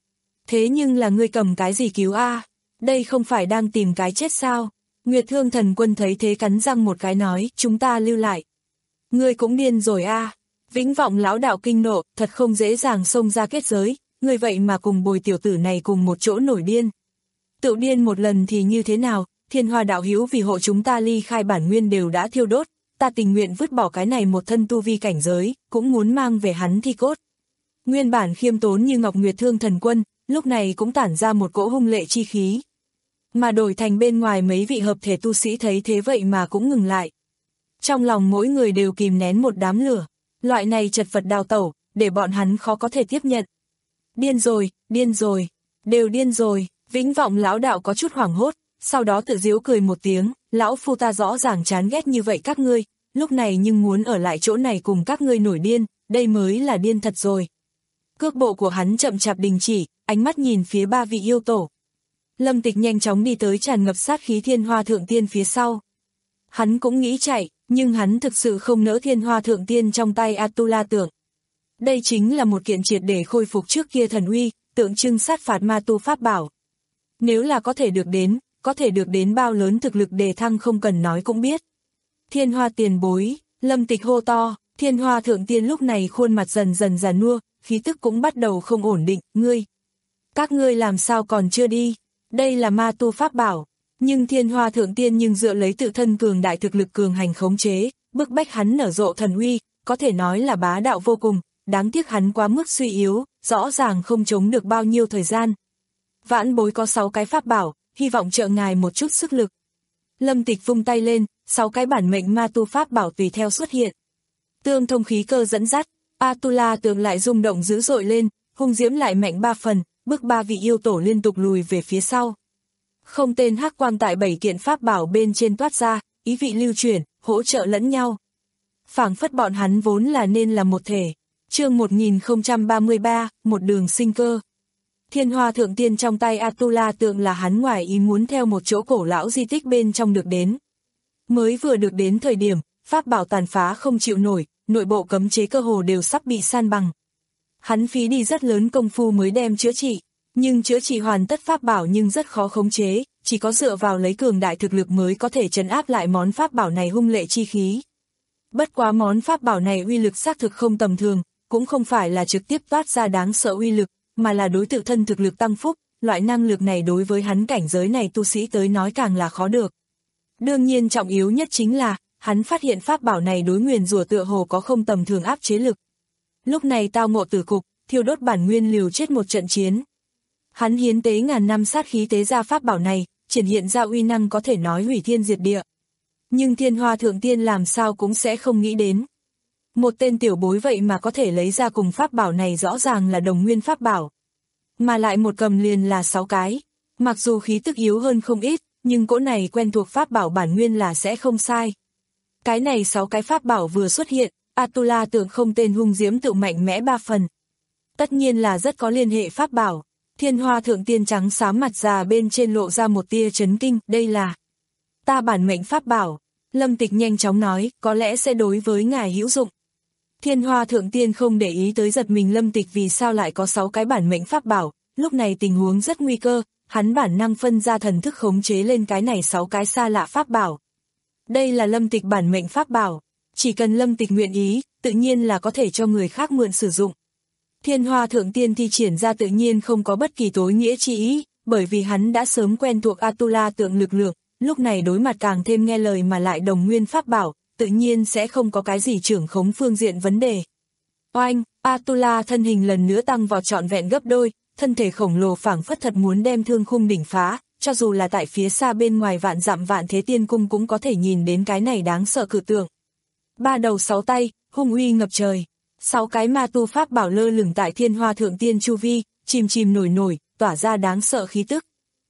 Thế nhưng là ngươi cầm cái gì cứu a? Đây không phải đang tìm cái chết sao? Nguyệt Thương Thần Quân thấy thế cắn răng một cái nói, chúng ta lưu lại. Ngươi cũng điên rồi a. Vĩnh Vọng lão đạo kinh nộ, thật không dễ dàng xông ra kết giới, ngươi vậy mà cùng bồi tiểu tử này cùng một chỗ nổi điên. Tự điên một lần thì như thế nào, Thiên Hoa đạo hữu vì hộ chúng ta ly khai bản nguyên đều đã thiêu đốt, ta tình nguyện vứt bỏ cái này một thân tu vi cảnh giới, cũng muốn mang về hắn thi cốt. Nguyên bản khiêm tốn như Ngọc Nguyệt Thương Thần Quân, lúc này cũng tản ra một cỗ hung lệ chi khí. Mà đổi thành bên ngoài mấy vị hợp thể tu sĩ thấy thế vậy mà cũng ngừng lại. Trong lòng mỗi người đều kìm nén một đám lửa, loại này chật vật đào tẩu, để bọn hắn khó có thể tiếp nhận. Điên rồi, điên rồi, đều điên rồi, Vĩnh Vọng lão đạo có chút hoảng hốt, sau đó tự giễu cười một tiếng, lão phu ta rõ ràng chán ghét như vậy các ngươi, lúc này nhưng muốn ở lại chỗ này cùng các ngươi nổi điên, đây mới là điên thật rồi. Cước bộ của hắn chậm chạp đình chỉ, ánh mắt nhìn phía ba vị yêu tổ. Lâm Tịch nhanh chóng đi tới tràn ngập sát khí Thiên Hoa Thượng Tiên phía sau. Hắn cũng nghĩ chạy, nhưng hắn thực sự không nỡ Thiên Hoa Thượng Tiên trong tay Atula Tượng. Đây chính là một kiện triệt để khôi phục trước kia thần uy, tượng trưng sát phạt ma tu pháp bảo. Nếu là có thể được đến, có thể được đến bao lớn thực lực đề thăng không cần nói cũng biết. Thiên Hoa tiền bối, Lâm Tịch hô to, Thiên Hoa Thượng Tiên lúc này khuôn mặt dần dần già nua, khí tức cũng bắt đầu không ổn định, ngươi. Các ngươi làm sao còn chưa đi, đây là ma tu pháp bảo, nhưng Thiên Hoa Thượng Tiên nhưng dựa lấy tự thân cường đại thực lực cường hành khống chế, bức bách hắn nở rộ thần uy, có thể nói là bá đạo vô cùng, đáng tiếc hắn quá mức suy yếu, rõ ràng không chống được bao nhiêu thời gian. Vãn bối có sáu cái pháp bảo, hy vọng trợ ngài một chút sức lực. Lâm Tịch vung tay lên, sáu cái bản mệnh ma tu pháp bảo tùy theo xuất hiện. Tương thông khí cơ dẫn dắt, Atula Tượng lại rung động dữ dội lên, hung diễm lại mạnh ba phần, bước ba vị yêu tổ liên tục lùi về phía sau. Không tên hắc quang tại bảy kiện pháp bảo bên trên toát ra, ý vị lưu chuyển, hỗ trợ lẫn nhau. Phảng phất bọn hắn vốn là nên là một thể. Chương một nghìn không trăm ba mươi ba, một đường sinh cơ. Thiên Hoa Thượng Tiên trong tay Atula Tượng là hắn ngoài ý muốn theo một chỗ cổ lão di tích bên trong được đến. Mới vừa được đến thời điểm, pháp bảo tàn phá không chịu nổi, nội bộ cấm chế cơ hồ đều sắp bị san bằng. Hắn phí đi rất lớn công phu mới đem chữa trị, nhưng chữa trị hoàn tất pháp bảo nhưng rất khó khống chế, chỉ có dựa vào lấy cường đại thực lực mới có thể trấn áp lại món pháp bảo này hung lệ chi khí. Bất quá món pháp bảo này uy lực xác thực không tầm thường, cũng không phải là trực tiếp toát ra đáng sợ uy lực, mà là đối tự thân thực lực tăng phúc, loại năng lực này đối với hắn cảnh giới này tu sĩ tới nói càng là khó được. Đương nhiên trọng yếu nhất chính là, hắn phát hiện pháp bảo này đối nguyền rủa tựa hồ có không tầm thường áp chế lực. Lúc này tao ngộ tử cục, thiêu đốt bản nguyên liều chết một trận chiến. Hắn hiến tế ngàn năm sát khí tế ra pháp bảo này, triển hiện ra uy năng có thể nói hủy thiên diệt địa. Nhưng Thiên Hoa Thượng Tiên làm sao cũng sẽ không nghĩ đến. Một tên tiểu bối vậy mà có thể lấy ra cùng pháp bảo này rõ ràng là đồng nguyên pháp bảo. Mà lại một cầm liền là sáu cái. Mặc dù khí tức yếu hơn không ít, nhưng cỗ này quen thuộc pháp bảo bản nguyên là sẽ không sai. Cái này sáu cái pháp bảo vừa xuất hiện, Atula Tượng không tên hung diễm tự mạnh mẽ ba phần. Tất nhiên là rất có liên hệ pháp bảo. Thiên Hoa Thượng Tiên trắng xám mặt già bên trên lộ ra một tia chấn kinh, đây là ta bản mệnh pháp bảo. Lâm Tịch nhanh chóng nói, có lẽ sẽ đối với ngài hữu dụng. Thiên Hoa Thượng Tiên không để ý tới giật mình Lâm Tịch vì sao lại có sáu cái bản mệnh pháp bảo, lúc này tình huống rất nguy cơ, hắn bản năng phân ra thần thức khống chế lên cái này sáu cái xa lạ pháp bảo. Đây là Lâm Tịch bản mệnh pháp bảo, chỉ cần Lâm Tịch nguyện ý, tự nhiên là có thể cho người khác mượn sử dụng. Thiên Hoa Thượng Tiên thi triển ra tự nhiên không có bất kỳ tối nghĩa chi ý, bởi vì hắn đã sớm quen thuộc Atula Tượng lực lượng, lúc này đối mặt càng thêm nghe lời mà lại đồng nguyên pháp bảo, tự nhiên sẽ không có cái gì trưởng khống phương diện vấn đề. Oanh, Atula thân hình lần nữa tăng vào trọn vẹn gấp đôi, thân thể khổng lồ phảng phất thật muốn đem thương khung đỉnh phá, cho dù là tại phía xa bên ngoài vạn dặm Vạn Thế Tiên Cung cũng có thể nhìn đến cái này đáng sợ cự tượng. Ba đầu sáu tay, hung uy ngập trời. Sáu cái ma tu pháp bảo lơ lửng tại Thiên Hoa Thượng Tiên chu vi, chìm chìm nổi nổi, tỏa ra đáng sợ khí tức.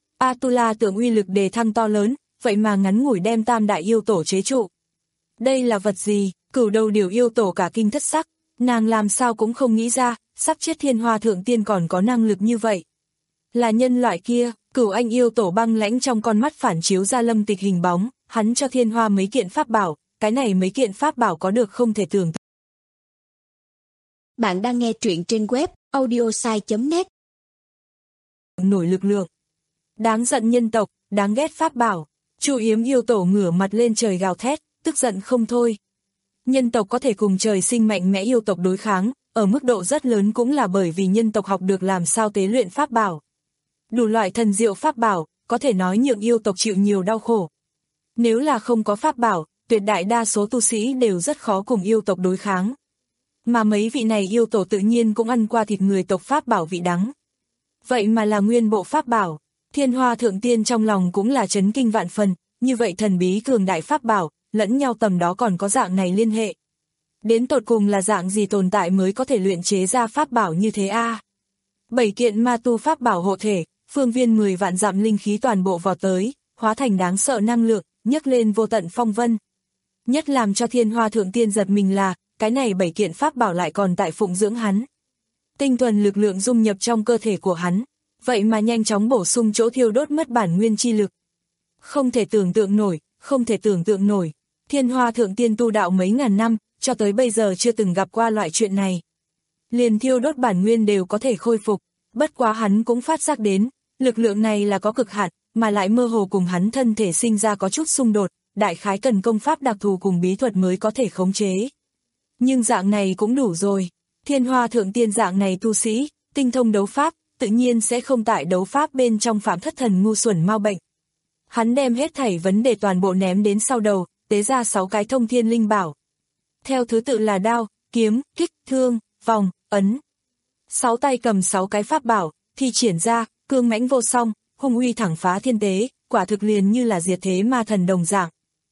Atula Tượng uy lực đề thăng to lớn, vậy mà ngắn ngủi đem tam đại yêu tổ chế trụ. Đây là vật gì? Cửu đầu điều yêu tổ cả kinh thất sắc, nàng làm sao cũng không nghĩ ra, sắp chết Thiên Hoa Thượng Tiên còn có năng lực như vậy. Là nhân loại kia, Cửu anh yêu tổ băng lãnh trong con mắt phản chiếu ra Lâm Tịch hình bóng, hắn cho Thiên Hoa mấy kiện pháp bảo, cái này mấy kiện pháp bảo có được không thể tưởng. Bạn đang nghe truyện trên web audiosai chấm net. nổi lực lượng. Đáng giận nhân tộc, đáng ghét pháp bảo. Chu Yếm yêu tổ ngửa mặt lên trời gào thét, tức giận không thôi. Nhân tộc có thể cùng trời sinh mạnh mẽ yêu tộc đối kháng, ở mức độ rất lớn cũng là bởi vì nhân tộc học được làm sao tế luyện pháp bảo. Đủ loại thần diệu pháp bảo, có thể nói nhượng yêu tộc chịu nhiều đau khổ. Nếu là không có pháp bảo, tuyệt đại đa số tu sĩ đều rất khó cùng yêu tộc đối kháng. Mà mấy vị này yêu tổ tự nhiên cũng ăn qua thịt người tộc pháp bảo vị đắng. Vậy mà là nguyên bộ pháp bảo, Thiên Hoa Thượng Tiên trong lòng cũng là chấn kinh vạn phần, như vậy thần bí cường đại pháp bảo, lẫn nhau tầm đó còn có dạng này liên hệ. Đến tột cùng là dạng gì tồn tại mới có thể luyện chế ra pháp bảo như thế a? À? Bảy kiện ma tu pháp bảo hộ thể, phương viên mười vạn dặm linh khí toàn bộ vào tới, hóa thành đáng sợ năng lượng, nhấc lên vô tận phong vân. Nhất làm cho Thiên Hoa Thượng Tiên giật mình là, cái này bảy kiện pháp bảo lại còn tại phụng dưỡng hắn. Tinh thuần lực lượng dung nhập trong cơ thể của hắn, vậy mà nhanh chóng bổ sung chỗ thiêu đốt mất bản nguyên chi lực. Không thể tưởng tượng nổi, không thể tưởng tượng nổi. Thiên Hoa Thượng Tiên tu đạo mấy ngàn năm, cho tới bây giờ chưa từng gặp qua loại chuyện này. Liền thiêu đốt bản nguyên đều có thể khôi phục, bất quá hắn cũng phát giác đến, lực lượng này là có cực hạn, mà lại mơ hồ cùng hắn thân thể sinh ra có chút xung đột, đại khái cần công pháp đặc thù cùng bí thuật mới có thể khống chế. Nhưng dạng này cũng đủ rồi, Thiên Hoa Thượng Tiên dạng này tu sĩ, tinh thông đấu pháp, tự nhiên sẽ không tại đấu pháp bên trong phạm thất thần ngu xuẩn mau bệnh. Hắn đem hết thảy vấn đề toàn bộ ném đến sau đầu, tế ra sáu cái thông thiên linh bảo. Theo thứ tự là đao, kiếm, kích, thương, vòng, ấn. Sáu tay cầm sáu cái pháp bảo, thi triển ra, cương mãnh vô song, hung uy thẳng phá thiên tế, quả thực liền như là diệt thế ma thần đồng dạng.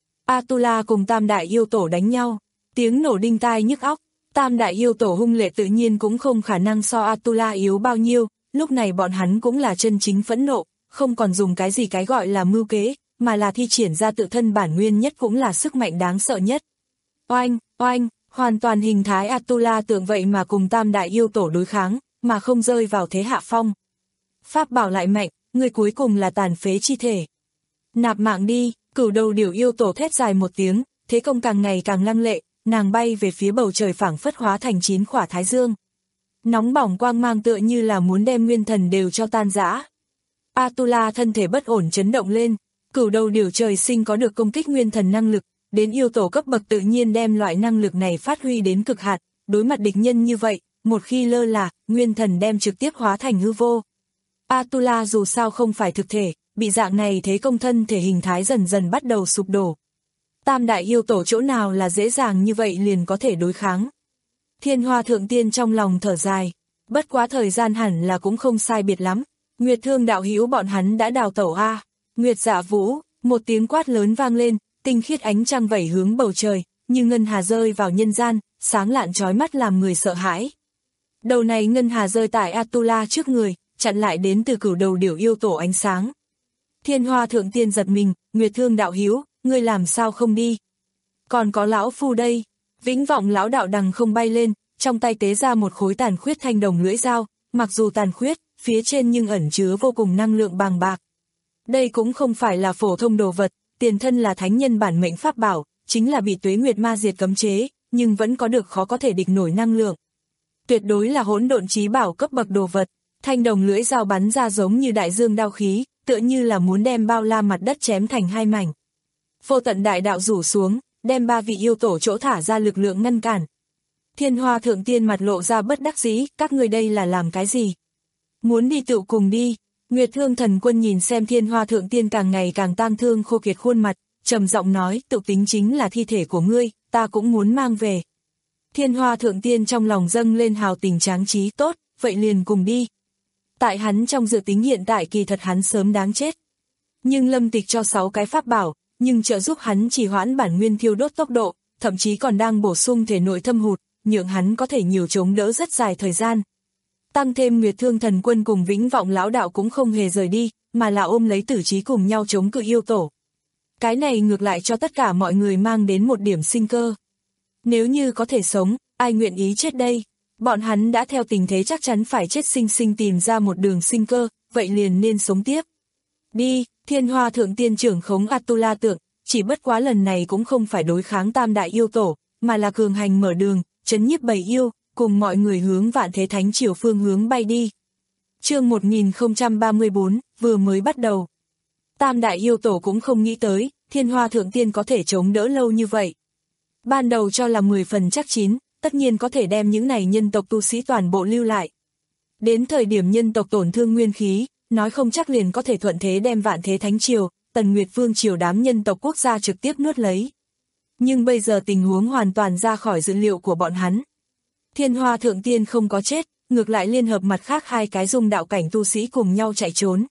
Atula cùng tam đại yêu tổ đánh nhau, tiếng nổ đinh tai nhức óc, tam đại yêu tổ hung lệ tự nhiên cũng không khả năng so Atula yếu bao nhiêu, lúc này bọn hắn cũng là chân chính phẫn nộ, không còn dùng cái gì cái gọi là mưu kế, mà là thi triển ra tự thân bản nguyên nhất cũng là sức mạnh đáng sợ nhất. Oanh, oanh, hoàn toàn hình thái Atula tưởng vậy mà cùng tam đại yêu tổ đối kháng, mà không rơi vào thế hạ phong. Pháp bảo lại mạnh, người cuối cùng là tàn phế chi thể. Nạp mạng đi, cửu đầu điểu yêu tổ thét dài một tiếng, thế công càng ngày càng lăng lệ, nàng bay về phía bầu trời phảng phất hóa thành chín khỏa thái dương. Nóng bỏng quang mang tựa như là muốn đem nguyên thần đều cho tan rã. Atula thân thể bất ổn chấn động lên, cửu đầu điểu trời sinh có được công kích nguyên thần năng lực, đến yêu tổ cấp bậc tự nhiên đem loại năng lực này phát huy đến cực hạn, đối mặt địch nhân như vậy, một khi lơ là, nguyên thần đem trực tiếp hóa thành hư vô. Atula dù sao không phải thực thể, bị dạng này thế công thân thể hình thái dần dần bắt đầu sụp đổ. Tam đại yêu tổ chỗ nào là dễ dàng như vậy liền có thể đối kháng. Thiên Hoa Thượng Tiên trong lòng thở dài, bất quá thời gian hẳn là cũng không sai biệt lắm. Nguyệt Thương đạo hữu bọn hắn đã đào tẩu a. Nguyệt Dạ Vũ, một tiếng quát lớn vang lên, tinh khiết ánh trăng vẩy hướng bầu trời, như ngân hà rơi vào nhân gian, sáng lạn chói mắt làm người sợ hãi. Đầu này ngân hà rơi tại Atula trước người, chặn lại đến từ cửu đầu điểu yêu tổ ánh sáng. Thiên Hoa Thượng Tiên giật mình, Nguyệt Thương đạo hữu, ngươi làm sao không đi? Còn có lão phu đây. Vĩnh Vọng lão đạo đằng không bay lên, trong tay tế ra một khối tàn khuyết thanh đồng lưỡi dao, mặc dù tàn khuyết, phía trên nhưng ẩn chứa vô cùng năng lượng bàng bạc. Đây cũng không phải là phổ thông đồ vật, tiền thân là thánh nhân bản mệnh pháp bảo, chính là bị tuế nguyệt ma diệt cấm chế, nhưng vẫn có được khó có thể địch nổi năng lượng. Tuyệt đối là hỗn độn chí bảo cấp bậc đồ vật, thanh đồng lưỡi dao bắn ra giống như đại dương đao khí, tựa như là muốn đem bao la mặt đất chém thành hai mảnh. Vô tận đại đạo rủ xuống, đem ba vị yêu tổ chỗ thả ra lực lượng ngăn cản. Thiên Hoa Thượng Tiên mặt lộ ra bất đắc dĩ, các người đây là làm cái gì? Muốn đi tựu cùng đi. Nguyệt Thương Thần Quân nhìn xem Thiên Hoa Thượng Tiên càng ngày càng tang thương khô kiệt khuôn mặt, trầm giọng nói, tự tính chính là thi thể của ngươi, ta cũng muốn mang về. Thiên Hoa Thượng Tiên trong lòng dâng lên hào tình tráng trí, tốt, vậy liền cùng đi. Tại hắn trong dự tính hiện tại kỳ thật hắn sớm đáng chết. Nhưng Lâm Tịch cho sáu cái pháp bảo, nhưng trợ giúp hắn trì hoãn bản nguyên thiêu đốt tốc độ, thậm chí còn đang bổ sung thể nội thâm hụt, nhượng hắn có thể nhiều chống đỡ rất dài thời gian. Tăng thêm Nguyệt Thương Thần Quân cùng Vĩnh Vọng lão đạo cũng không hề rời đi, mà là ôm lấy tử trí cùng nhau chống cự yêu tổ. Cái này ngược lại cho tất cả mọi người mang đến một điểm sinh cơ. Nếu như có thể sống, ai nguyện ý chết đây? Bọn hắn đã theo tình thế chắc chắn phải chết sinh sinh tìm ra một đường sinh cơ, vậy liền nên sống tiếp. Đi, Thiên Hoa Thượng Tiên trưởng khống Atula tượng, chỉ bất quá lần này cũng không phải đối kháng tam đại yêu tổ, mà là cường hành mở đường, trấn nhiếp bầy yêu, cùng mọi người hướng Vạn Thế Thánh Triều phương hướng bay đi. Chương một nghìn không trăm ba mươi bốn, vừa mới bắt đầu. Tam đại yêu tổ cũng không nghĩ tới, Thiên Hoa Thượng Tiên có thể chống đỡ lâu như vậy. Ban đầu cho là mười phần chắc chín, tất nhiên có thể đem những này nhân tộc tu sĩ toàn bộ lưu lại. Đến thời điểm nhân tộc tổn thương nguyên khí, nói không chắc liền có thể thuận thế đem Vạn Thế Thánh Triều, Tần Nguyệt Vương Triều đám nhân tộc quốc gia trực tiếp nuốt lấy. Nhưng bây giờ tình huống hoàn toàn ra khỏi dự liệu của bọn hắn. Thiên Hoa Thượng Tiên không có chết, ngược lại liên hợp mặt khác hai cái dung đạo cảnh tu sĩ cùng nhau chạy trốn.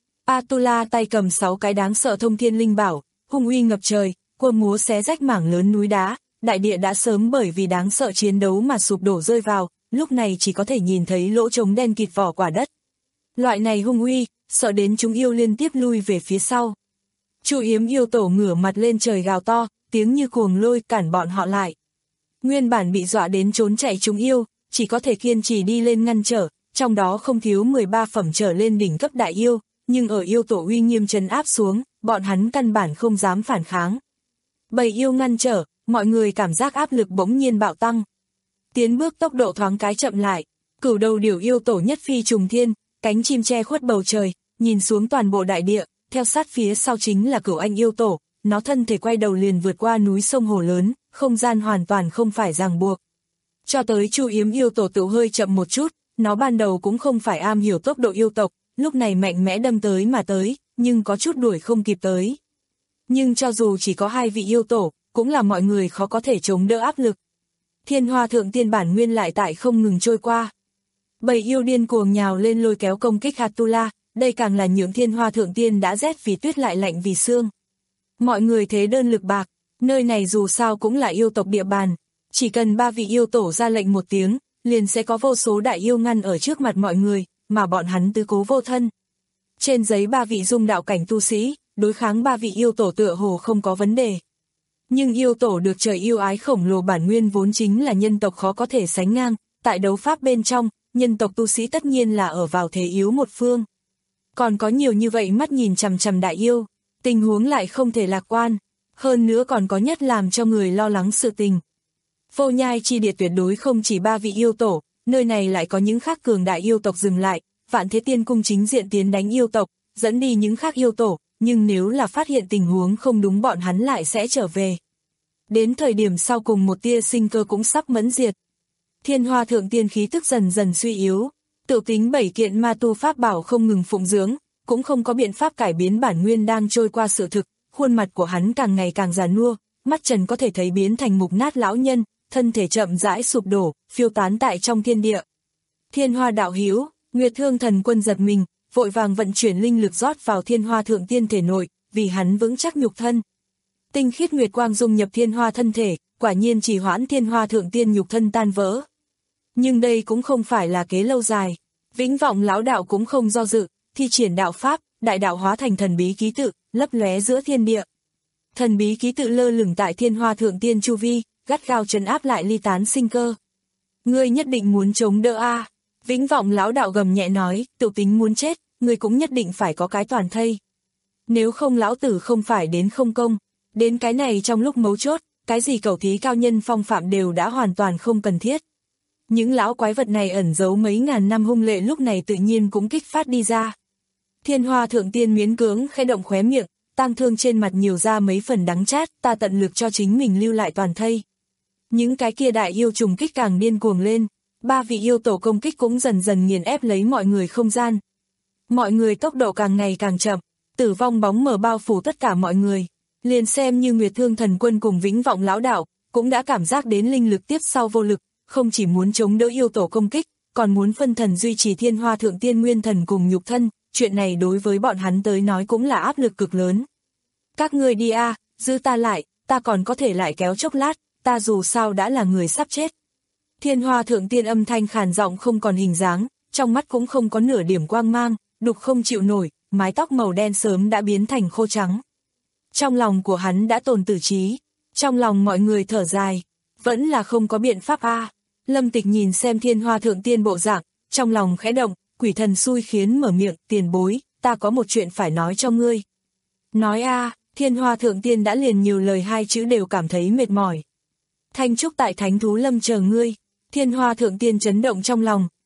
Atula tay cầm sáu cái đáng sợ thông thiên linh bảo, hung uy ngập trời, quơ múa xé rách mảng lớn núi đá, đại địa đã sớm bởi vì đáng sợ chiến đấu mà sụp đổ rơi vào, lúc này chỉ có thể nhìn thấy lỗ trống đen kịt vỏ quả đất. Loại này hung uy, sợ đến chúng yêu liên tiếp lui về phía sau. Chu Yếm yêu tổ ngửa mặt lên trời gào to, tiếng như cuồng lôi cản bọn họ lại. Nguyên bản bị dọa đến trốn chạy chúng yêu, chỉ có thể kiên trì đi lên ngăn trở, trong đó không thiếu mười ba phẩm trở lên đỉnh cấp đại yêu, nhưng ở yêu tổ uy nghiêm trấn áp xuống, bọn hắn căn bản không dám phản kháng. Bầy yêu ngăn trở, mọi người cảm giác áp lực bỗng nhiên bạo tăng. Tiến bước tốc độ thoáng cái chậm lại, cửu đầu điểu yêu tổ nhất phi trùng thiên, cánh chim che khuất bầu trời, nhìn xuống toàn bộ đại địa, theo sát phía sau chính là cửu anh yêu tổ, nó thân thể quay đầu liền vượt qua núi sông hồ lớn, không gian hoàn toàn không phải ràng buộc. Cho tới Chu Yếm yêu tổ tự hơi chậm một chút, nó ban đầu cũng không phải am hiểu tốc độ yêu tộc, lúc này mạnh mẽ đâm tới mà tới, nhưng có chút đuổi không kịp tới. Nhưng cho dù chỉ có hai vị yêu tổ, cũng là mọi người khó có thể chống đỡ áp lực. Thiên Hoa Thượng Tiên bản nguyên lại tại không ngừng trôi qua. Bầy yêu điên cuồng nhào lên lôi kéo công kích Atula, đây càng là những Thiên Hoa Thượng Tiên đã rét vì tuyết lại lạnh vì xương. Mọi người thế đơn lực bạc, nơi này dù sao cũng là yêu tộc địa bàn, chỉ cần ba vị yêu tổ ra lệnh một tiếng, liền sẽ có vô số đại yêu ngăn ở trước mặt mọi người, mà bọn hắn tứ cố vô thân. Trên giấy ba vị dung đạo cảnh tu sĩ, đối kháng ba vị yêu tổ tựa hồ không có vấn đề. Nhưng yêu tổ được trời yêu ái khổng lồ bản nguyên vốn chính là nhân tộc khó có thể sánh ngang, tại đấu pháp bên trong, nhân tộc tu sĩ tất nhiên là ở vào thế yếu một phương. Còn có nhiều như vậy mắt nhìn chằm chằm đại yêu, tình huống lại không thể lạc quan, hơn nữa còn có nhất làm cho người lo lắng sự tình. Vô Nhai chi địa tuyệt đối không chỉ ba vị yêu tổ, nơi này lại có những khác cường đại yêu tộc dừng lại, Vạn Thế Tiên Cung chính diện tiến đánh yêu tộc, dẫn đi những khác yêu tổ, nhưng nếu là phát hiện tình huống không đúng bọn hắn lại sẽ trở về. Đến thời điểm sau cùng một tia sinh cơ cũng sắp mẫn diệt. Thiên Hoa Thượng Tiên khí tức dần dần suy yếu, tự tính bảy kiện ma tu pháp bảo không ngừng phụng dưỡng, cũng không có biện pháp cải biến bản nguyên đang trôi qua sự thực, khuôn mặt của hắn càng ngày càng già nua, mắt trần có thể thấy biến thành mục nát lão nhân, thân thể chậm rãi sụp đổ, phiêu tán tại trong thiên địa. Thiên Hoa đạo hữu, Nguyệt Thương Thần Quân giật mình, vội vàng vận chuyển linh lực rót vào Thiên Hoa Thượng Tiên thể nội, vì hắn vững chắc nhục thân. Tinh khiết nguyệt quang dung nhập Thiên Hoa thân thể, quả nhiên chỉ hoãn Thiên Hoa Thượng Tiên nhục thân tan vỡ. Nhưng đây cũng không phải là kế lâu dài. Vĩnh Vọng lão đạo cũng không do dự, thi triển đạo pháp, đại đạo hóa thành thần bí ký tự, lấp lóe giữa thiên địa. Thần bí ký tự lơ lửng tại Thiên Hoa Thượng Tiên chu vi, gắt gao trấn áp lại ly tán sinh cơ. Ngươi nhất định muốn chống đỡ a? À? Vĩnh Vọng lão đạo gầm nhẹ nói, tự tính muốn chết, ngươi cũng nhất định phải có cái toàn thây. Nếu không lão tử không phải đến không công, đến cái này trong lúc mấu chốt, cái gì cẩu thí cao nhân phong phạm đều đã hoàn toàn không cần thiết. Những lão quái vật này ẩn giấu mấy ngàn năm hung lệ lúc này tự nhiên cũng kích phát đi ra. Thiên Hoa Thượng Tiên miễn cưỡng khẽ động khóe miệng, tang thương trên mặt nhiều ra mấy phần đắng chát, ta tận lực cho chính mình lưu lại toàn thây. Những cái kia đại yêu trùng kích càng điên cuồng lên, ba vị yêu tổ công kích cũng dần dần nghiền ép lấy mọi người không gian. Mọi người tốc độ càng ngày càng chậm, tử vong bóng mờ bao phủ tất cả mọi người. Liền xem như Nguyệt Thương Thần Quân cùng Vĩnh Vọng lão đạo, cũng đã cảm giác đến linh lực tiếp sau vô lực, không chỉ muốn chống đỡ yêu tổ công kích, còn muốn phân thần duy trì Thiên Hoa Thượng Tiên nguyên thần cùng nhục thân, chuyện này đối với bọn hắn tới nói cũng là áp lực cực lớn. Các ngươi đi a, à, giữ ta lại, ta còn có thể lại kéo chốc lát, ta dù sao đã là người sắp chết. Thiên Hoa Thượng Tiên âm thanh khàn giọng không còn hình dáng, trong mắt cũng không có nửa điểm quang mang, đục không chịu nổi, mái tóc màu đen sớm đã biến thành khô trắng. Trong lòng của hắn đã tồn tử trí, trong lòng mọi người thở dài, vẫn là không có biện pháp a. À. Lâm Tịch nhìn xem Thiên Hoa Thượng Tiên bộ dạng, trong lòng khẽ động, quỷ thần xui khiến mở miệng, tiền bối, ta có một chuyện phải nói cho ngươi. Nói a, à, Thiên Hoa Thượng Tiên đã liền nhiều lời hai chữ đều cảm thấy mệt mỏi. Thanh trúc tại Thánh Thú Lâm chờ ngươi. Thiên Hoa Thượng Tiên chấn động trong lòng,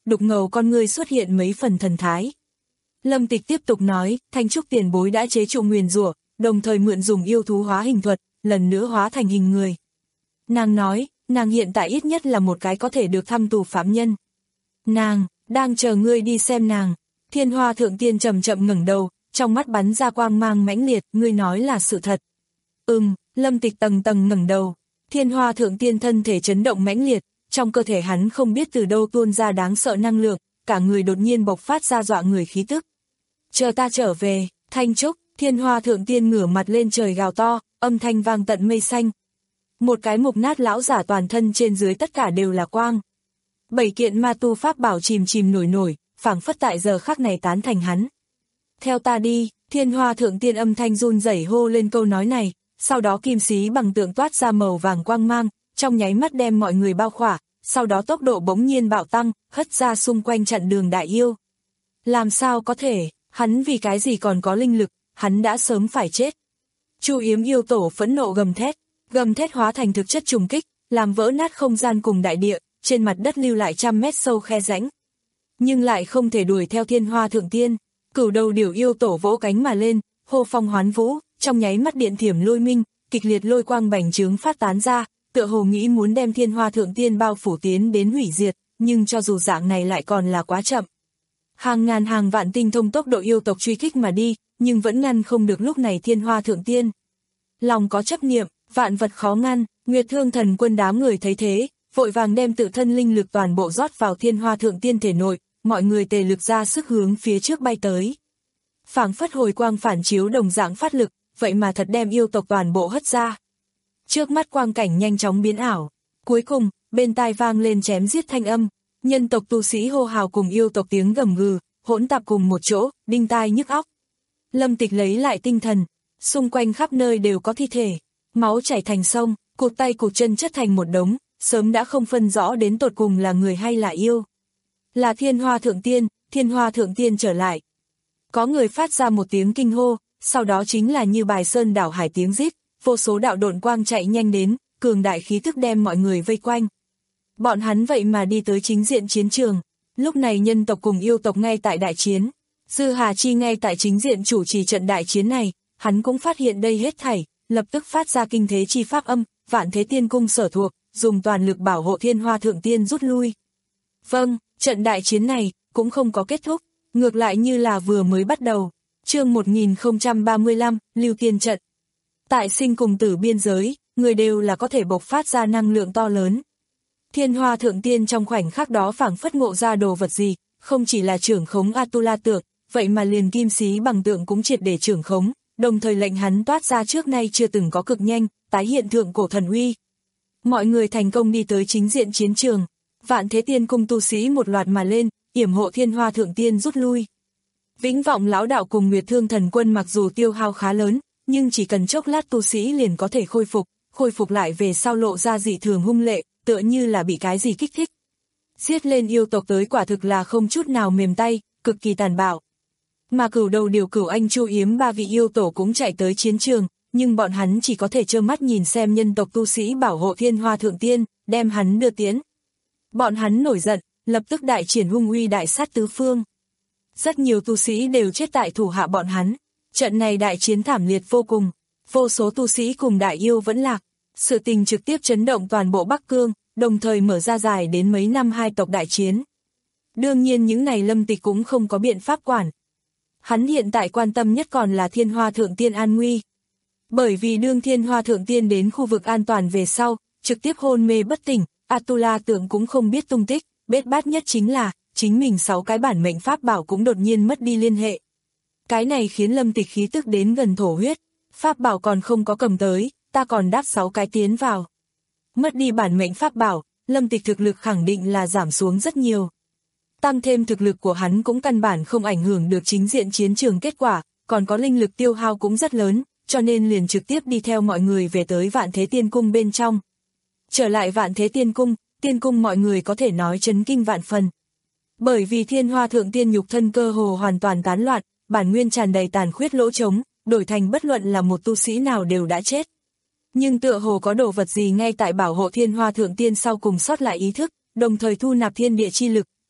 đục ngầu con ngươi xuất hiện mấy phần thần thái. Lâm Tịch tiếp tục nói, Thanh Trúc tiền bối đã chế trụ nguyền rủa, đồng thời mượn dùng yêu thú hóa hình thuật, lần nữa hóa thành hình người. Nàng nói, nàng hiện tại ít nhất là một cái có thể được thăm tù phạm nhân. Nàng, đang chờ ngươi đi xem nàng. Thiên Hoa Thượng Tiên chậm chậm ngẩng đầu, trong mắt bắn ra quang mang mãnh liệt, ngươi nói là sự thật. Ừm, Lâm Tịch tầng tầng ngẩng đầu. Thiên Hoa Thượng Tiên thân thể chấn động mãnh liệt, trong cơ thể hắn không biết từ đâu tuôn ra đáng sợ năng lượng, cả người đột nhiên bộc phát ra dọa người khí tức. Chờ ta trở về, Thanh Trúc. Thiên Hoa Thượng Tiên ngửa mặt lên trời gào to, âm thanh vang tận mây xanh. Một cái mục nát lão giả toàn thân trên dưới tất cả đều là quang. Bảy kiện ma tu pháp bảo chìm chìm nổi nổi, phảng phất tại giờ khắc này tán thành hắn. Theo ta đi, Thiên Hoa Thượng Tiên âm thanh run rẩy hô lên câu nói này, sau đó kim xí bằng tượng toát ra màu vàng quang mang, trong nháy mắt đem mọi người bao khỏa, sau đó tốc độ bỗng nhiên bạo tăng, hất ra xung quanh chặn đường đại yêu. Làm sao có thể, hắn vì cái gì còn có linh lực, hắn đã sớm phải chết. Chu Yếm yêu tổ phẫn nộ gầm thét, gầm thét hóa thành thực chất trùng kích, làm vỡ nát không gian cùng đại địa, trên mặt đất lưu lại trăm mét sâu khe rãnh. Nhưng lại không thể đuổi theo Thiên Hoa Thượng Tiên, cửu đầu điểu yêu tổ vỗ cánh mà lên, hô phong hoán vũ, trong nháy mắt điện thiểm lôi minh, kịch liệt lôi quang bành trướng phát tán ra, tựa hồ nghĩ muốn đem Thiên Hoa Thượng Tiên bao phủ tiến đến hủy diệt, nhưng cho dù dạng này lại còn là quá chậm. Hàng ngàn hàng vạn tinh thông tốc độ yêu tộc truy kích mà đi, nhưng vẫn ngăn không được lúc này Thiên Hoa Thượng Tiên. Lòng có chấp niệm, vạn vật khó ngăn, Nguyệt Thương Thần Quân đám người thấy thế, vội vàng đem tự thân linh lực toàn bộ rót vào Thiên Hoa Thượng Tiên thể nội, mọi người tề lực ra sức hướng phía trước bay tới. Phảng phất hồi quang phản chiếu đồng dạng phát lực, vậy mà thật đem yêu tộc toàn bộ hất ra. Trước mắt quang cảnh nhanh chóng biến ảo, cuối cùng, bên tai vang lên chém giết thanh âm, nhân tộc tu sĩ hô hào cùng yêu tộc tiếng gầm gừ, hỗn tạp cùng một chỗ, đinh tai nhức óc. Lâm Tịch lấy lại tinh thần, xung quanh khắp nơi đều có thi thể, máu chảy thành sông, cụt tay cụt chân chất thành một đống, sớm đã không phân rõ đến tột cùng là người hay là yêu. Là Thiên Hoa Thượng Tiên, Thiên Hoa Thượng Tiên trở lại. Có người phát ra một tiếng kinh hô, sau đó chính là như bài sơn đảo hải tiếng rít, vô số đạo độn quang chạy nhanh đến, cường đại khí thức đem mọi người vây quanh. Bọn hắn vậy mà đi tới chính diện chiến trường, lúc này nhân tộc cùng yêu tộc ngay tại đại chiến. Dư Hà Chi ngay tại chính diện chủ trì trận đại chiến này, hắn cũng phát hiện đây hết thảy, lập tức phát ra kinh thế chi pháp âm, Vạn Thế Tiên Cung sở thuộc, dùng toàn lực bảo hộ Thiên Hoa Thượng Tiên rút lui. Vâng, trận đại chiến này cũng không có kết thúc, ngược lại như là vừa mới bắt đầu. Chương một nghìn không trăm ba mươi lăm, Lưu Tiên trận. Tại sinh cùng tử biên giới, người đều là có thể bộc phát ra năng lượng to lớn. Thiên Hoa Thượng Tiên trong khoảnh khắc đó phảng phất ngộ ra đồ vật gì, không chỉ là trưởng khống Atula tượng, vậy mà liền kim xí bằng tượng cũng triệt để trưởng khống, đồng thời lệnh hắn toát ra trước nay chưa từng có cực nhanh, tái hiện thượng cổ thần uy. Mọi người thành công đi tới chính diện chiến trường, Vạn Thế Tiên Cung tu sĩ một loạt mà lên, yểm hộ Thiên Hoa Thượng Tiên rút lui. Vĩnh Vọng lão đạo cùng Nguyệt Thương Thần Quân mặc dù tiêu hao khá lớn, nhưng chỉ cần chốc lát tu sĩ liền có thể khôi phục, khôi phục lại về sau lộ ra dị thường hung lệ, tựa như là bị cái gì kích thích. Giết lên yêu tộc tới quả thực là không chút nào mềm tay, cực kỳ tàn bạo. Mà cửu đầu điều cửu anh Chu Yếm ba vị yêu tổ cũng chạy tới chiến trường, nhưng bọn hắn chỉ có thể trơ mắt nhìn xem nhân tộc tu sĩ bảo hộ Thiên Hoa Thượng Tiên, đem hắn đưa tiến. Bọn hắn nổi giận, lập tức đại triển hung uy đại sát tứ phương. Rất nhiều tu sĩ đều chết tại thủ hạ bọn hắn. Trận này đại chiến thảm liệt vô cùng, vô số tu sĩ cùng đại yêu vẫn lạc. Sự tình trực tiếp chấn động toàn bộ Bắc Cương, đồng thời mở ra dài đến mấy năm hai tộc đại chiến. Đương nhiên những này Lâm Tịch cũng không có biện pháp quản. Hắn hiện tại quan tâm nhất còn là Thiên Hoa Thượng Tiên an nguy. Bởi vì đương Thiên Hoa Thượng Tiên đến khu vực an toàn về sau, trực tiếp hôn mê bất tỉnh, Atula tượng cũng không biết tung tích, bết bát nhất chính là, chính mình sáu cái bản mệnh pháp bảo cũng đột nhiên mất đi liên hệ. Cái này khiến Lâm Tịch khí tức đến gần thổ huyết, pháp bảo còn không có cầm tới, ta còn đáp sáu cái tiến vào. Mất đi bản mệnh pháp bảo, Lâm Tịch thực lực khẳng định là giảm xuống rất nhiều. Tăng thêm thực lực của hắn cũng căn bản không ảnh hưởng được chính diện chiến trường kết quả, còn có linh lực tiêu hao cũng rất lớn, cho nên liền trực tiếp đi theo mọi người về tới Vạn Thế Tiên Cung bên trong. Trở lại Vạn Thế Tiên Cung, Tiên Cung mọi người có thể nói chấn kinh vạn phần. Bởi vì Thiên Hoa Thượng Tiên nhục thân cơ hồ hoàn toàn tán loạn, bản nguyên tràn đầy tàn khuyết lỗ trống, đổi thành bất luận là một tu sĩ nào đều đã chết. Nhưng tựa hồ có đồ vật gì ngay tại bảo hộ Thiên Hoa Thượng Tiên sau cùng sót lại ý thức, đồng thời thu nạp thiên địa chi lực,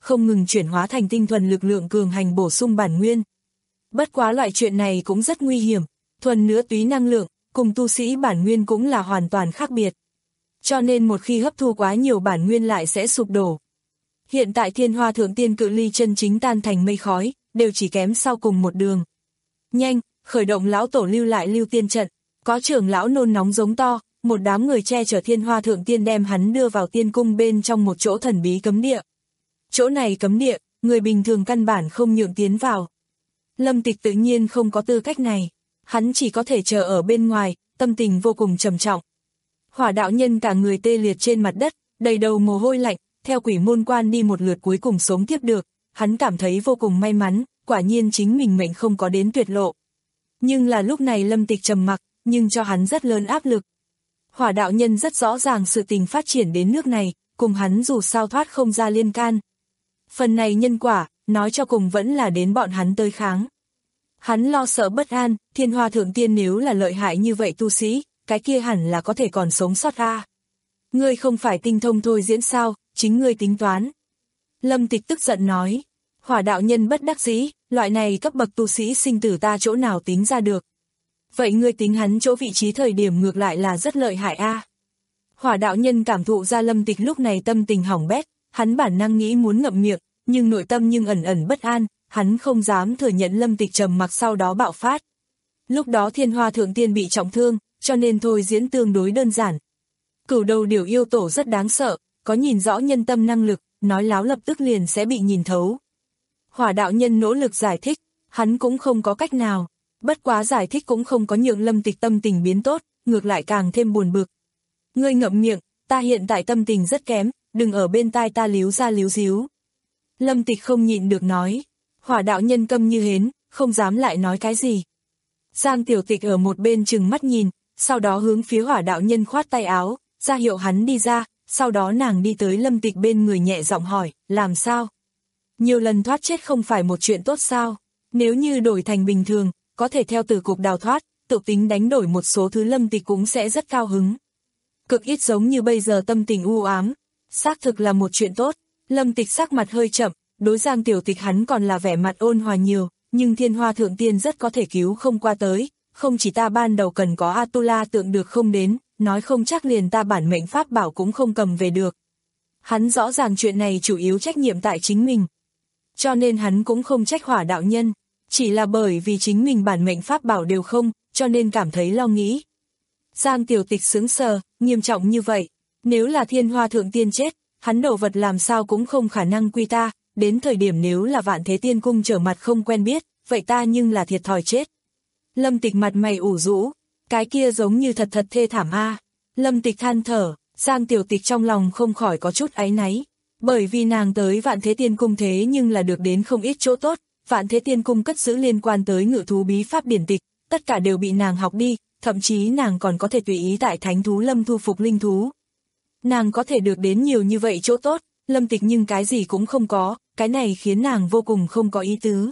không ngừng chuyển hóa thành tinh thuần lực lượng cường hành bổ sung bản nguyên. Bất quá loại chuyện này cũng rất nguy hiểm, thuần nữa túy năng lượng, cùng tu sĩ bản nguyên cũng là hoàn toàn khác biệt. Cho nên một khi hấp thu quá nhiều bản nguyên lại sẽ sụp đổ. Hiện tại Thiên Hoa Thượng Tiên cự ly chân chính tan thành mây khói, đều chỉ kém sau cùng một đường. Nhanh, khởi động lão tổ lưu lại lưu tiên trận, có trưởng lão nôn nóng giống to, một đám người che chở Thiên Hoa Thượng Tiên đem hắn đưa vào tiên cung bên trong một chỗ thần bí cấm địa. Chỗ này cấm địa, người bình thường căn bản không nhượng tiến vào. Lâm Tịch tự nhiên không có tư cách này, hắn chỉ có thể chờ ở bên ngoài, tâm tình vô cùng trầm trọng. Hỏa đạo nhân cả người tê liệt trên mặt đất, đầy đầu mồ hôi lạnh, theo quỷ môn quan đi một lượt cuối cùng sống tiếp được, hắn cảm thấy vô cùng may mắn, quả nhiên chính mình mệnh không có đến tuyệt lộ. Nhưng là lúc này Lâm Tịch trầm mặc, nhưng cho hắn rất lớn áp lực. Hỏa đạo nhân rất rõ ràng sự tình phát triển đến nước này, cùng hắn dù sao thoát không ra liên can. Phần này nhân quả, nói cho cùng vẫn là đến bọn hắn tới kháng. Hắn lo sợ bất an, Thiên Hoa Thượng Tiên nếu là lợi hại như vậy tu sĩ, cái kia hẳn là có thể còn sống sót a. Ngươi không phải tinh thông thôi diễn sao, chính ngươi tính toán. Lâm Tịch tức giận nói, hỏa đạo nhân bất đắc dĩ, loại này cấp bậc tu sĩ sinh tử ta chỗ nào tính ra được. Vậy ngươi tính hắn chỗ vị trí thời điểm ngược lại là rất lợi hại a. Hỏa đạo nhân cảm thụ ra Lâm Tịch lúc này tâm tình hỏng bét, hắn bản năng nghĩ muốn ngậm miệng, nhưng nội tâm nhưng ẩn ẩn bất an, hắn không dám thừa nhận Lâm Tịch trầm mặc sau đó bạo phát. Lúc đó Thiên Hoa Thượng Tiên bị trọng thương, cho nên thôi diễn tương đối đơn giản. Cửu đầu điểu yêu tổ rất đáng sợ, có nhìn rõ nhân tâm năng lực, nói láo lập tức liền sẽ bị nhìn thấu. Hỏa đạo nhân nỗ lực giải thích, hắn cũng không có cách nào, bất quá giải thích cũng không có nhượng Lâm Tịch tâm tình biến tốt, ngược lại càng thêm buồn bực. Ngươi ngậm miệng, ta hiện tại tâm tình rất kém, đừng ở bên tai ta líu ra líu díu. Lâm Tịch không nhịn được nói, hỏa đạo nhân câm như hến, không dám lại nói cái gì. Giang Tiểu Tịch ở một bên chừng mắt nhìn, sau đó hướng phía hỏa đạo nhân khoát tay áo, ra hiệu hắn đi ra, sau đó nàng đi tới Lâm Tịch bên người nhẹ giọng hỏi, làm sao? Nhiều lần thoát chết không phải một chuyện tốt sao? Nếu như đổi thành bình thường, có thể theo tử cục đào thoát, tự tính đánh đổi một số thứ Lâm Tịch cũng sẽ rất cao hứng. Cực ít giống như bây giờ tâm tình u ám, xác thực là một chuyện tốt. Lâm Tịch sắc mặt hơi chậm, đối Giang Tiểu Tịch hắn còn là vẻ mặt ôn hòa nhiều, nhưng Thiên Hoa Thượng Tiên rất có thể cứu không qua tới, không chỉ ta ban đầu cần có Atula tượng được không đến, nói không chắc liền ta bản mệnh pháp bảo cũng không cầm về được. Hắn rõ ràng chuyện này chủ yếu trách nhiệm tại chính mình. Cho nên hắn cũng không trách hỏa đạo nhân, chỉ là bởi vì chính mình bản mệnh pháp bảo đều không, cho nên cảm thấy lo nghĩ. Giang Tiểu Tịch sững sờ, nghiêm trọng như vậy, nếu là Thiên Hoa Thượng Tiên chết, hắn đồ vật làm sao cũng không khả năng quy ta, đến thời điểm nếu là Vạn Thế Tiên Cung trở mặt không quen biết, vậy ta nhưng là thiệt thòi chết. Lâm Tịch mặt mày ủ rũ, cái kia giống như thật thật thê thảm a. Lâm Tịch than thở, Giang Tiểu Tịch trong lòng không khỏi có chút áy náy, bởi vì nàng tới Vạn Thế Tiên Cung thế nhưng là được đến không ít chỗ tốt, Vạn Thế Tiên Cung cất giữ liên quan tới ngự thú bí pháp điển tịch, tất cả đều bị nàng học đi, thậm chí nàng còn có thể tùy ý tại Thánh Thú Lâm thu phục linh thú. Nàng có thể được đến nhiều như vậy chỗ tốt, Lâm Tịch nhưng cái gì cũng không có, cái này khiến nàng vô cùng không có ý tứ.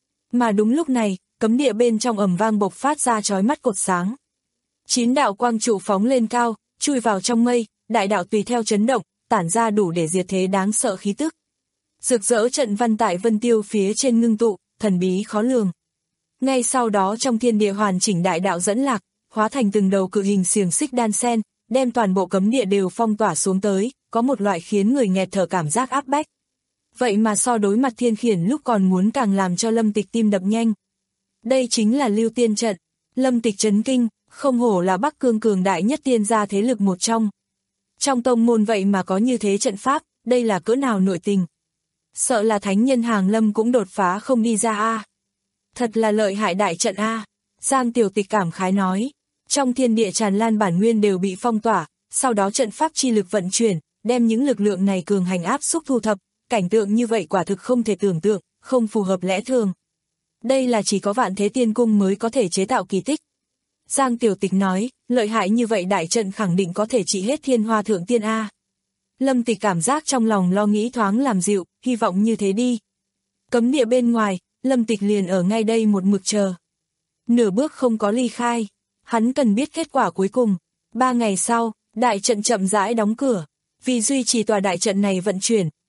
Mà đúng lúc này, cấm địa bên trong ầm vang bộc phát ra chói mắt cột sáng. Chín đạo quang trụ phóng lên cao, chui vào trong mây, đại đạo tùy theo chấn động, tản ra đủ để diệt thế đáng sợ khí tức. Rực rỡ trận văn tại vân tiêu phía trên ngưng tụ, thần bí khó lường. Ngay sau đó trong thiên địa hoàn chỉnh đại đạo dẫn lạc, hóa thành từng đầu cự hình xiềng xích đan sen, đem toàn bộ cấm địa đều phong tỏa xuống tới, có một loại khiến người nghẹt thở cảm giác áp bách. Vậy mà so đối mặt thiên khiển lúc còn muốn càng làm cho Lâm Tịch tim đập nhanh. Đây chính là lưu tiên trận. Lâm Tịch chấn kinh, không hổ là Bắc Cương cường đại nhất tiên gia thế lực một trong. Trong tông môn vậy mà có như thế trận pháp, đây là cỡ nào nội tình. Sợ là thánh nhân hàng lâm cũng đột phá không đi ra a. Thật là lợi hại đại trận a. Giang Tiểu Tịch cảm khái nói. Trong thiên địa tràn lan bản nguyên đều bị phong tỏa, sau đó trận pháp chi lực vận chuyển, đem những lực lượng này cường hành áp xúc thu thập, cảnh tượng như vậy quả thực không thể tưởng tượng, không phù hợp lẽ thường. Đây là chỉ có Vạn Thế Tiên Cung mới có thể chế tạo kỳ tích. Giang Tiểu Tịch nói, lợi hại như vậy đại trận khẳng định có thể trị hết Thiên Hoa Thượng Tiên A. Lâm Tịch cảm giác trong lòng lo nghĩ thoáng làm dịu, hy vọng như thế đi. Cấm địa bên ngoài, Lâm Tịch liền ở ngay đây một mực chờ. Nửa bước không có ly khai, hắn cần biết kết quả cuối cùng. Ba ngày sau, đại trận chậm rãi đóng cửa. Vì duy trì tòa đại trận này vận chuyển,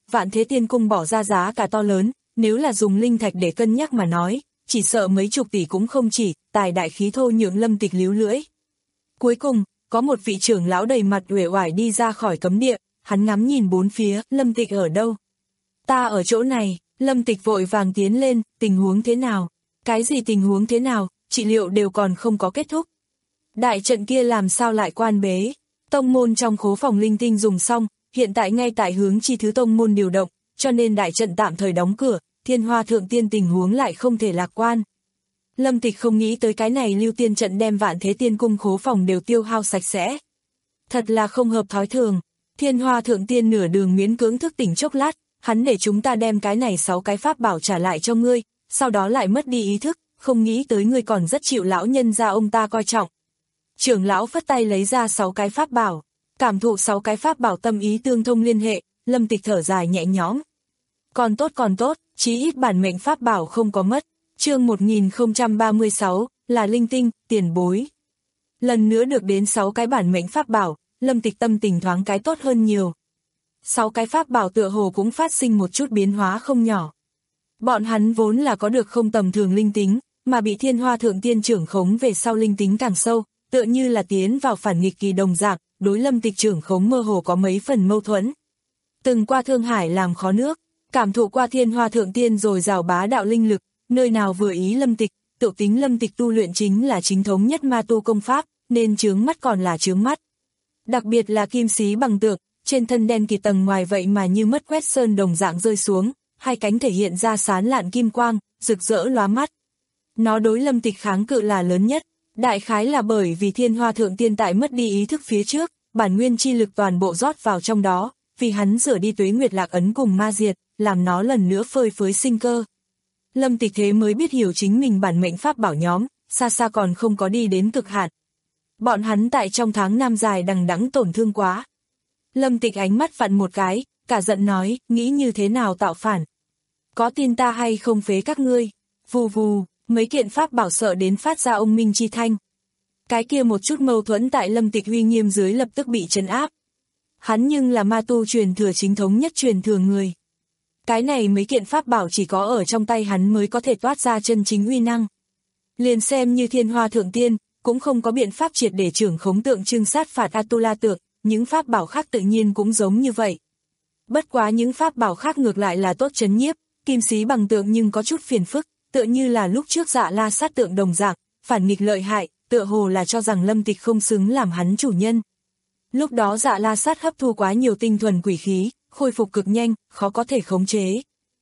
Vạn Thế Tiên Cung bỏ ra giá cả to lớn, nếu là dùng linh thạch để cân nhắc mà nói, chỉ sợ mấy chục tỷ cũng không chỉ, tài đại khí thô nhượng Lâm Tịch líu lưỡi. Cuối cùng, có một vị trưởng lão đầy mặt uể oải đi ra khỏi cấm địa, hắn ngắm nhìn bốn phía, Lâm Tịch ở đâu? Ta ở chỗ này. Lâm Tịch vội vàng tiến lên, tình huống thế nào? Cái gì tình huống thế nào, trị liệu đều còn không có kết thúc. Đại trận kia làm sao lại quan bế? Tông môn trong khố phòng linh tinh dùng xong, hiện tại ngay tại hướng chi thứ tông môn điều động, cho nên đại trận tạm thời đóng cửa, Thiên Hoa Thượng Tiên tình huống lại không thể lạc quan. Lâm Tịch không nghĩ tới cái này lưu tiên trận đem Vạn Thế Tiên Cung khố phòng đều tiêu hao sạch sẽ. Thật là không hợp thói thường. Thiên Hoa Thượng Tiên nửa đường miễn cưỡng thức tỉnh chốc lát, hắn để chúng ta đem cái này sáu cái pháp bảo trả lại cho ngươi, sau đó lại mất đi ý thức, không nghĩ tới ngươi còn rất chịu lão nhân gia ông ta coi trọng. Trưởng lão phất tay lấy ra sáu cái pháp bảo, cảm thụ sáu cái pháp bảo tâm ý tương thông liên hệ, Lâm Tịch thở dài nhẹ nhõm. Còn tốt còn tốt, chí ít bản mệnh pháp bảo không có mất. Chương một nghìn không trăm ba mươi sáu, là linh tinh, tiền bối. Lần nữa được đến sáu cái bản mệnh pháp bảo, Lâm Tịch tâm tình thoáng cái tốt hơn nhiều. Sáu cái pháp bảo tựa hồ cũng phát sinh một chút biến hóa không nhỏ. Bọn hắn vốn là có được không tầm thường linh tính, mà bị Thiên Hoa Thượng Tiên trưởng khống về sau linh tính càng sâu, tựa như là tiến vào phản nghịch kỳ đồng dạng, đối Lâm Tịch trưởng khống mơ hồ có mấy phần mâu thuẫn. Từng qua Thương Hải làm khó nước, cảm thụ qua Thiên Hoa Thượng Tiên rồi rào bá đạo linh lực, nơi nào vừa ý Lâm Tịch, tự tính Lâm Tịch tu luyện chính là chính thống nhất ma tu công pháp, nên chướng mắt còn là chướng mắt. Đặc biệt là kim xí bằng tượng, trên thân đen kịt tầng ngoài vậy mà như mất quét sơn đồng dạng rơi xuống, hai cánh thể hiện ra sán lạn kim quang, rực rỡ lóa mắt. Nó đối Lâm Tịch kháng cự là lớn nhất, đại khái là bởi vì Thiên Hoa Thượng Tiên tại mất đi ý thức phía trước, bản nguyên chi lực toàn bộ rót vào trong đó, vì hắn rửa đi tuế nguyệt lạc ấn cùng ma diệt, làm nó lần nữa phơi phới sinh cơ. Lâm Tịch thế mới biết hiểu chính mình bản mệnh pháp bảo nhóm, xa xa còn không có đi đến cực hạn. Bọn hắn tại trong tháng năm dài đằng đẵng tổn thương quá. Lâm Tịch ánh mắt vặn một cái, cả giận nói, nghĩ như thế nào tạo phản. Có tin ta hay không phế các ngươi, vù vù, mấy kiện pháp bảo sợ đến phát ra ông minh chi thanh. Cái kia một chút mâu thuẫn tại Lâm Tịch uy nghiêm dưới lập tức bị trấn áp. Hắn nhưng là ma tu truyền thừa chính thống nhất truyền thừa người. Cái này mấy kiện pháp bảo chỉ có ở trong tay hắn mới có thể toát ra chân chính uy năng. Liền xem như Thiên Hoa Thượng Tiên, cũng không có biện pháp triệt để trưởng khống tượng trưng sát phạt Atula tượng, những pháp bảo khác tự nhiên cũng giống như vậy. Bất quá những pháp bảo khác ngược lại là tốt trấn nhiếp, kim xí bằng tượng nhưng có chút phiền phức, tựa như là lúc trước Dạ La sát tượng đồng dạng, phản nghịch lợi hại, tựa hồ là cho rằng Lâm Tịch không xứng làm hắn chủ nhân. Lúc đó Dạ La sát hấp thu quá nhiều tinh thuần quỷ khí, khôi phục cực nhanh, khó có thể khống chế.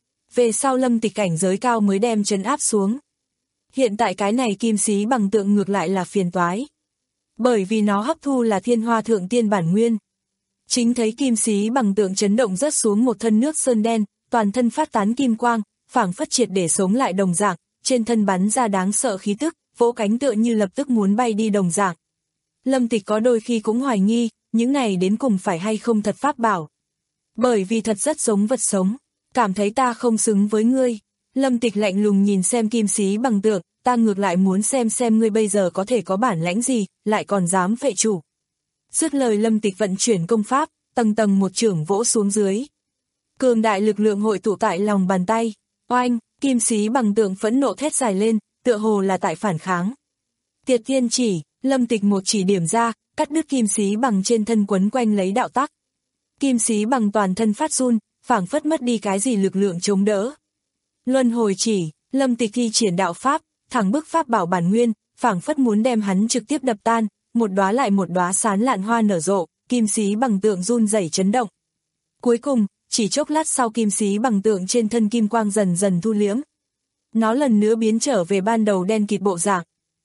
Về sau Lâm Tịch cảnh giới cao mới đem trấn áp xuống. Hiện tại cái này kim xí bằng tượng ngược lại là phiền toái. Bởi vì nó hấp thu là Thiên Hoa Thượng Tiên bản nguyên. Chính thấy kim xí bằng tượng chấn động rớt xuống một thân nước sơn đen, toàn thân phát tán kim quang, phảng phất triệt để sống lại đồng dạng, trên thân bắn ra đáng sợ khí tức, vỗ cánh tựa như lập tức muốn bay đi đồng dạng. Lâm Tịch có đôi khi cũng hoài nghi, những này đến cùng phải hay không thật pháp bảo. Bởi vì thật rất giống vật sống, cảm thấy ta không xứng với ngươi. Lâm Tịch lạnh lùng nhìn xem kim xí bằng tượng, ta ngược lại muốn xem xem ngươi bây giờ có thể có bản lãnh gì, lại còn dám phệ chủ. Dứt lời Lâm Tịch vận chuyển công pháp, tầng tầng một chưởng vỗ xuống dưới. Cường đại lực lượng hội tụ tại lòng bàn tay, oanh, kim xí bằng tượng phẫn nộ thét dài lên, tựa hồ là tại phản kháng. Tiệt thiên chỉ, Lâm Tịch một chỉ điểm ra, cắt đứt kim xí bằng trên thân quấn quanh lấy đạo tắc. Kim xí bằng toàn thân phát run, phảng phất mất đi cái gì lực lượng chống đỡ. Luân hồi chỉ, Lâm Tịch thi triển đạo pháp, thẳng bức pháp bảo bản nguyên, phảng phất muốn đem hắn trực tiếp đập tan, một đóa lại một đóa sán lạn hoa nở rộ, kim xí bằng tượng run rẩy chấn động. Cuối cùng, chỉ chốc lát sau kim xí bằng tượng trên thân kim quang dần dần thu liễm. Nó lần nữa biến trở về ban đầu đen kịt bộ dạng.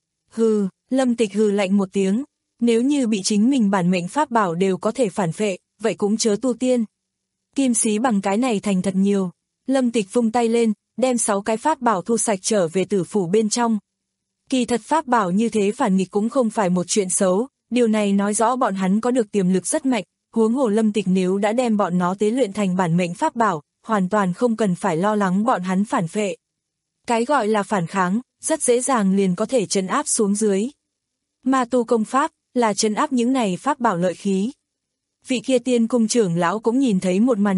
Hừ, Lâm Tịch hừ lạnh một tiếng, nếu như bị chính mình bản mệnh pháp bảo đều có thể phản phệ, vậy cũng chớ tu tiên. Kim xí bằng cái này thành thật nhiều. Lâm Tịch vung tay lên, đem sáu cái pháp bảo thu sạch trở về tử phủ bên trong. Kỳ thật pháp bảo như thế phản nghịch cũng không phải một chuyện xấu, điều này nói rõ bọn hắn có được tiềm lực rất mạnh, huống hồ Lâm Tịch nếu đã đem bọn nó tế luyện thành bản mệnh pháp bảo, hoàn toàn không cần phải lo lắng bọn hắn phản phệ. Cái gọi là phản kháng, rất dễ dàng liền có thể trấn áp xuống dưới. Ma tu công pháp, là trấn áp những này pháp bảo lợi khí. Vị kia Tiên cung trưởng lão cũng nhìn thấy một màn này,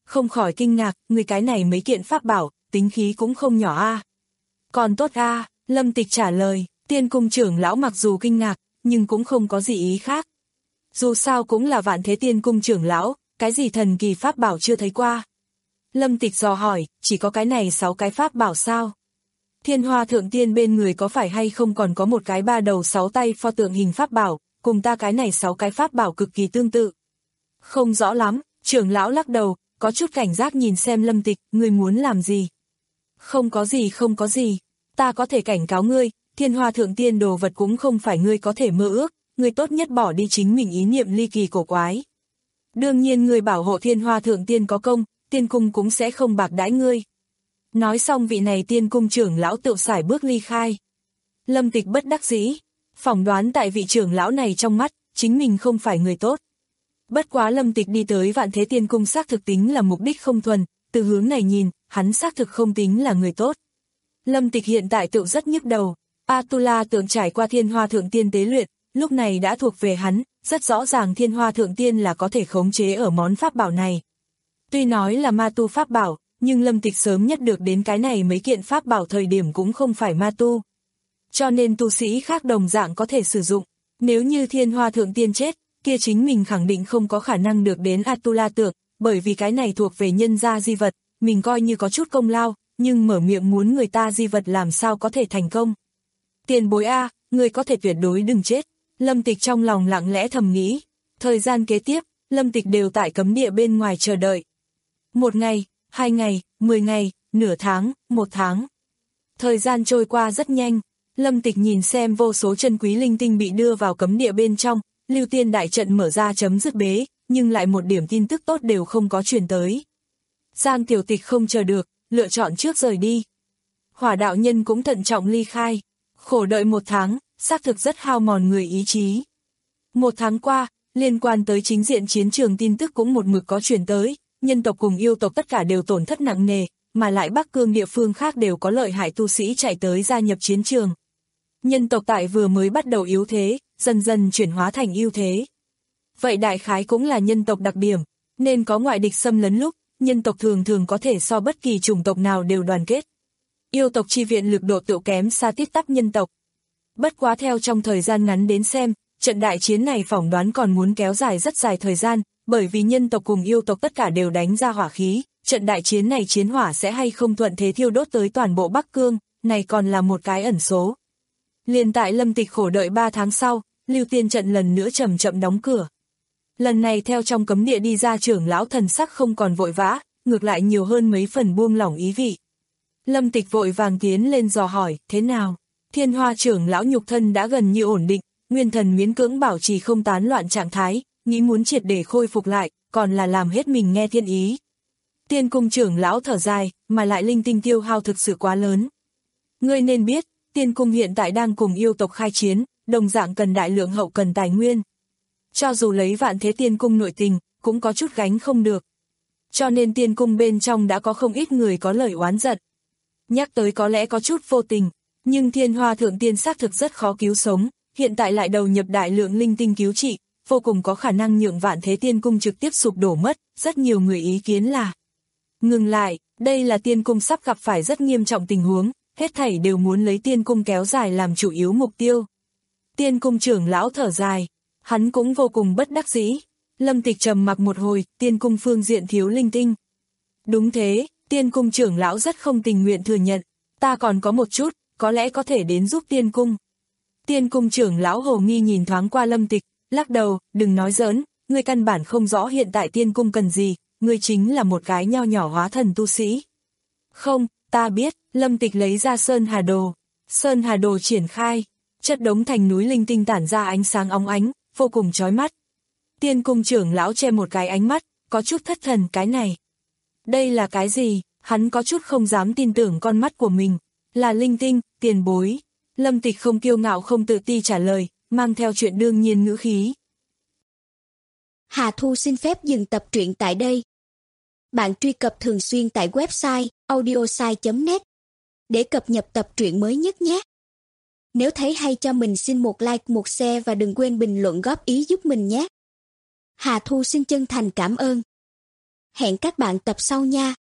không khỏi kinh ngạc, người cái này mấy kiện pháp bảo, tính khí cũng không nhỏ a. Còn tốt a, Lâm Tịch trả lời, Tiên Cung trưởng lão mặc dù kinh ngạc, nhưng cũng không có gì ý khác. Dù sao cũng là Vạn Thế Tiên Cung trưởng lão, cái gì thần kỳ pháp bảo chưa thấy qua. Lâm Tịch dò hỏi, chỉ có cái này sáu cái pháp bảo sao? Thiên Hoa Thượng Tiên bên người có phải hay không còn có một cái ba đầu sáu tay pho tượng hình pháp bảo, cùng ta cái này sáu cái pháp bảo cực kỳ tương tự. Không rõ lắm, trưởng lão lắc đầu, có chút cảnh giác nhìn xem Lâm Tịch, ngươi muốn làm gì? Không có gì không có gì, ta có thể cảnh cáo ngươi, Thiên Hoa Thượng Tiên đồ vật cũng không phải ngươi có thể mơ ước, ngươi tốt nhất bỏ đi chính mình ý niệm ly kỳ cổ quái. Đương nhiên ngươi bảo hộ Thiên Hoa Thượng Tiên có công, Tiên Cung cũng sẽ không bạc đãi ngươi. Nói xong vị này Tiên Cung trưởng lão tự sải bước ly khai. Lâm Tịch bất đắc dĩ, phỏng đoán tại vị trưởng lão này trong mắt, chính mình không phải người tốt. Bất quá Lâm Tịch đi tới Vạn Thế Tiên Cung xác thực tính là mục đích không thuần, từ hướng này nhìn, hắn xác thực không tính là người tốt. Lâm Tịch hiện tại tự rất nhức đầu, Atula tượng trải qua Thiên Hoa Thượng Tiên tế luyện, lúc này đã thuộc về hắn, rất rõ ràng Thiên Hoa Thượng Tiên là có thể khống chế ở món pháp bảo này. Tuy nói là ma tu pháp bảo, nhưng Lâm Tịch sớm nhất được đến cái này mấy kiện pháp bảo thời điểm cũng không phải ma tu. Cho nên tu sĩ khác đồng dạng có thể sử dụng, nếu như Thiên Hoa Thượng Tiên chết, kia chính mình khẳng định không có khả năng được đến Atula tượng, bởi vì cái này thuộc về nhân gia di vật, mình coi như có chút công lao, nhưng mở miệng muốn người ta di vật làm sao có thể thành công. Tiền bối a, người có thể tuyệt đối đừng chết, Lâm Tịch trong lòng lặng lẽ thầm nghĩ. Thời gian kế tiếp, Lâm Tịch đều tại cấm địa bên ngoài chờ đợi. Một ngày, hai ngày, mười ngày, nửa tháng, một tháng. Thời gian trôi qua rất nhanh, Lâm Tịch nhìn xem vô số chân quý linh tinh bị đưa vào cấm địa bên trong, Lưu Tiên đại trận mở ra chấm dứt bế, nhưng lại một điểm tin tức tốt đều không có truyền tới. Giang Tiểu Tịch không chờ được, lựa chọn trước rời đi. Hỏa đạo nhân cũng thận trọng ly khai, khổ đợi một tháng, xác thực rất hao mòn người ý chí. Một tháng qua, liên quan tới chính diện chiến trường tin tức cũng một mực có truyền tới, nhân tộc cùng yêu tộc tất cả đều tổn thất nặng nề, mà lại Bắc Cương địa phương khác đều có lợi hại tu sĩ chạy tới gia nhập chiến trường. Nhân tộc tại vừa mới bắt đầu yếu thế, dần dần chuyển hóa thành ưu thế. Vậy đại khái cũng là nhân tộc đặc điểm, nên có ngoại địch xâm lấn lúc, nhân tộc thường thường có thể so bất kỳ chủng tộc nào đều đoàn kết. Yêu tộc chi viện lực độ tựu kém xa tít tắp nhân tộc. Bất quá theo trong thời gian ngắn đến xem, trận đại chiến này phỏng đoán còn muốn kéo dài rất dài thời gian, bởi vì nhân tộc cùng yêu tộc tất cả đều đánh ra hỏa khí, trận đại chiến này chiến hỏa sẽ hay không thuận thế thiêu đốt tới toàn bộ Bắc Cương, này còn là một cái ẩn số. Liền tại Lâm Tịch khổ đợi ba tháng sau, Lưu Tiên trận lần nữa chậm chậm đóng cửa. Lần này theo trong cấm địa đi ra trưởng lão thần sắc không còn vội vã, ngược lại nhiều hơn mấy phần buông lỏng ý vị. Lâm Tịch vội vàng tiến lên dò hỏi, thế nào? Thiên Hoa trưởng lão nhục thân đã gần như ổn định, nguyên thần miễn cưỡng bảo trì không tán loạn trạng thái, nghĩ muốn triệt để khôi phục lại, còn là làm hết mình nghe thiên ý. Tiên Cung trưởng lão thở dài, mà lại linh tinh tiêu hao thực sự quá lớn. Ngươi nên biết, Tiên Cung hiện tại đang cùng yêu tộc khai chiến, đồng dạng cần đại lượng hậu cần tài nguyên. Cho dù lấy Vạn Thế Tiên Cung nội tình, cũng có chút gánh không được. Cho nên Tiên Cung bên trong đã có không ít người có lời oán giận. Nhắc tới có lẽ có chút vô tình, nhưng Thiên Hoa Thượng Tiên xác thực rất khó cứu sống, hiện tại lại đầu nhập đại lượng linh tinh cứu trị, vô cùng có khả năng nhượng Vạn Thế Tiên Cung trực tiếp sụp đổ mất, rất nhiều người ý kiến là ngừng lại, đây là Tiên Cung sắp gặp phải rất nghiêm trọng tình huống, hết thảy đều muốn lấy Tiên Cung kéo dài làm chủ yếu mục tiêu. Tiên Cung trưởng lão thở dài, hắn cũng vô cùng bất đắc dĩ. Lâm Tịch trầm mặc một hồi, Tiên Cung phương diện thiếu linh tinh. Đúng thế, Tiên Cung trưởng lão rất không tình nguyện thừa nhận, ta còn có một chút, có lẽ có thể đến giúp Tiên Cung. Tiên Cung trưởng lão hồ nghi nhìn thoáng qua Lâm Tịch, lắc đầu, đừng nói giỡn, ngươi căn bản không rõ hiện tại Tiên Cung cần gì, ngươi chính là một cái nho nhỏ hóa thần tu sĩ. Không, ta biết, Lâm Tịch lấy ra Sơn Hà Đồ. Sơn Hà Đồ triển khai, chất đống thành núi linh tinh tản ra ánh sáng óng ánh, vô cùng chói mắt. Tiên Cung trưởng lão che một cái ánh mắt, có chút thất thần, cái này. Đây là cái gì? Hắn có chút không dám tin tưởng con mắt của mình. Là linh tinh, tiền bối. Lâm Tịch không kiêu ngạo không tự ti trả lời, mang theo chuyện đương nhiên ngữ khí. Hà Thu xin phép dừng tập truyện tại đây. Bạn truy cập thường xuyên tại website audiosai chấm net để cập nhật tập truyện mới nhất nhé. Nếu thấy hay cho mình xin một like, một share và đừng quên bình luận góp ý giúp mình nhé. Hà Thu xin chân thành cảm ơn. Hẹn các bạn tập sau nha.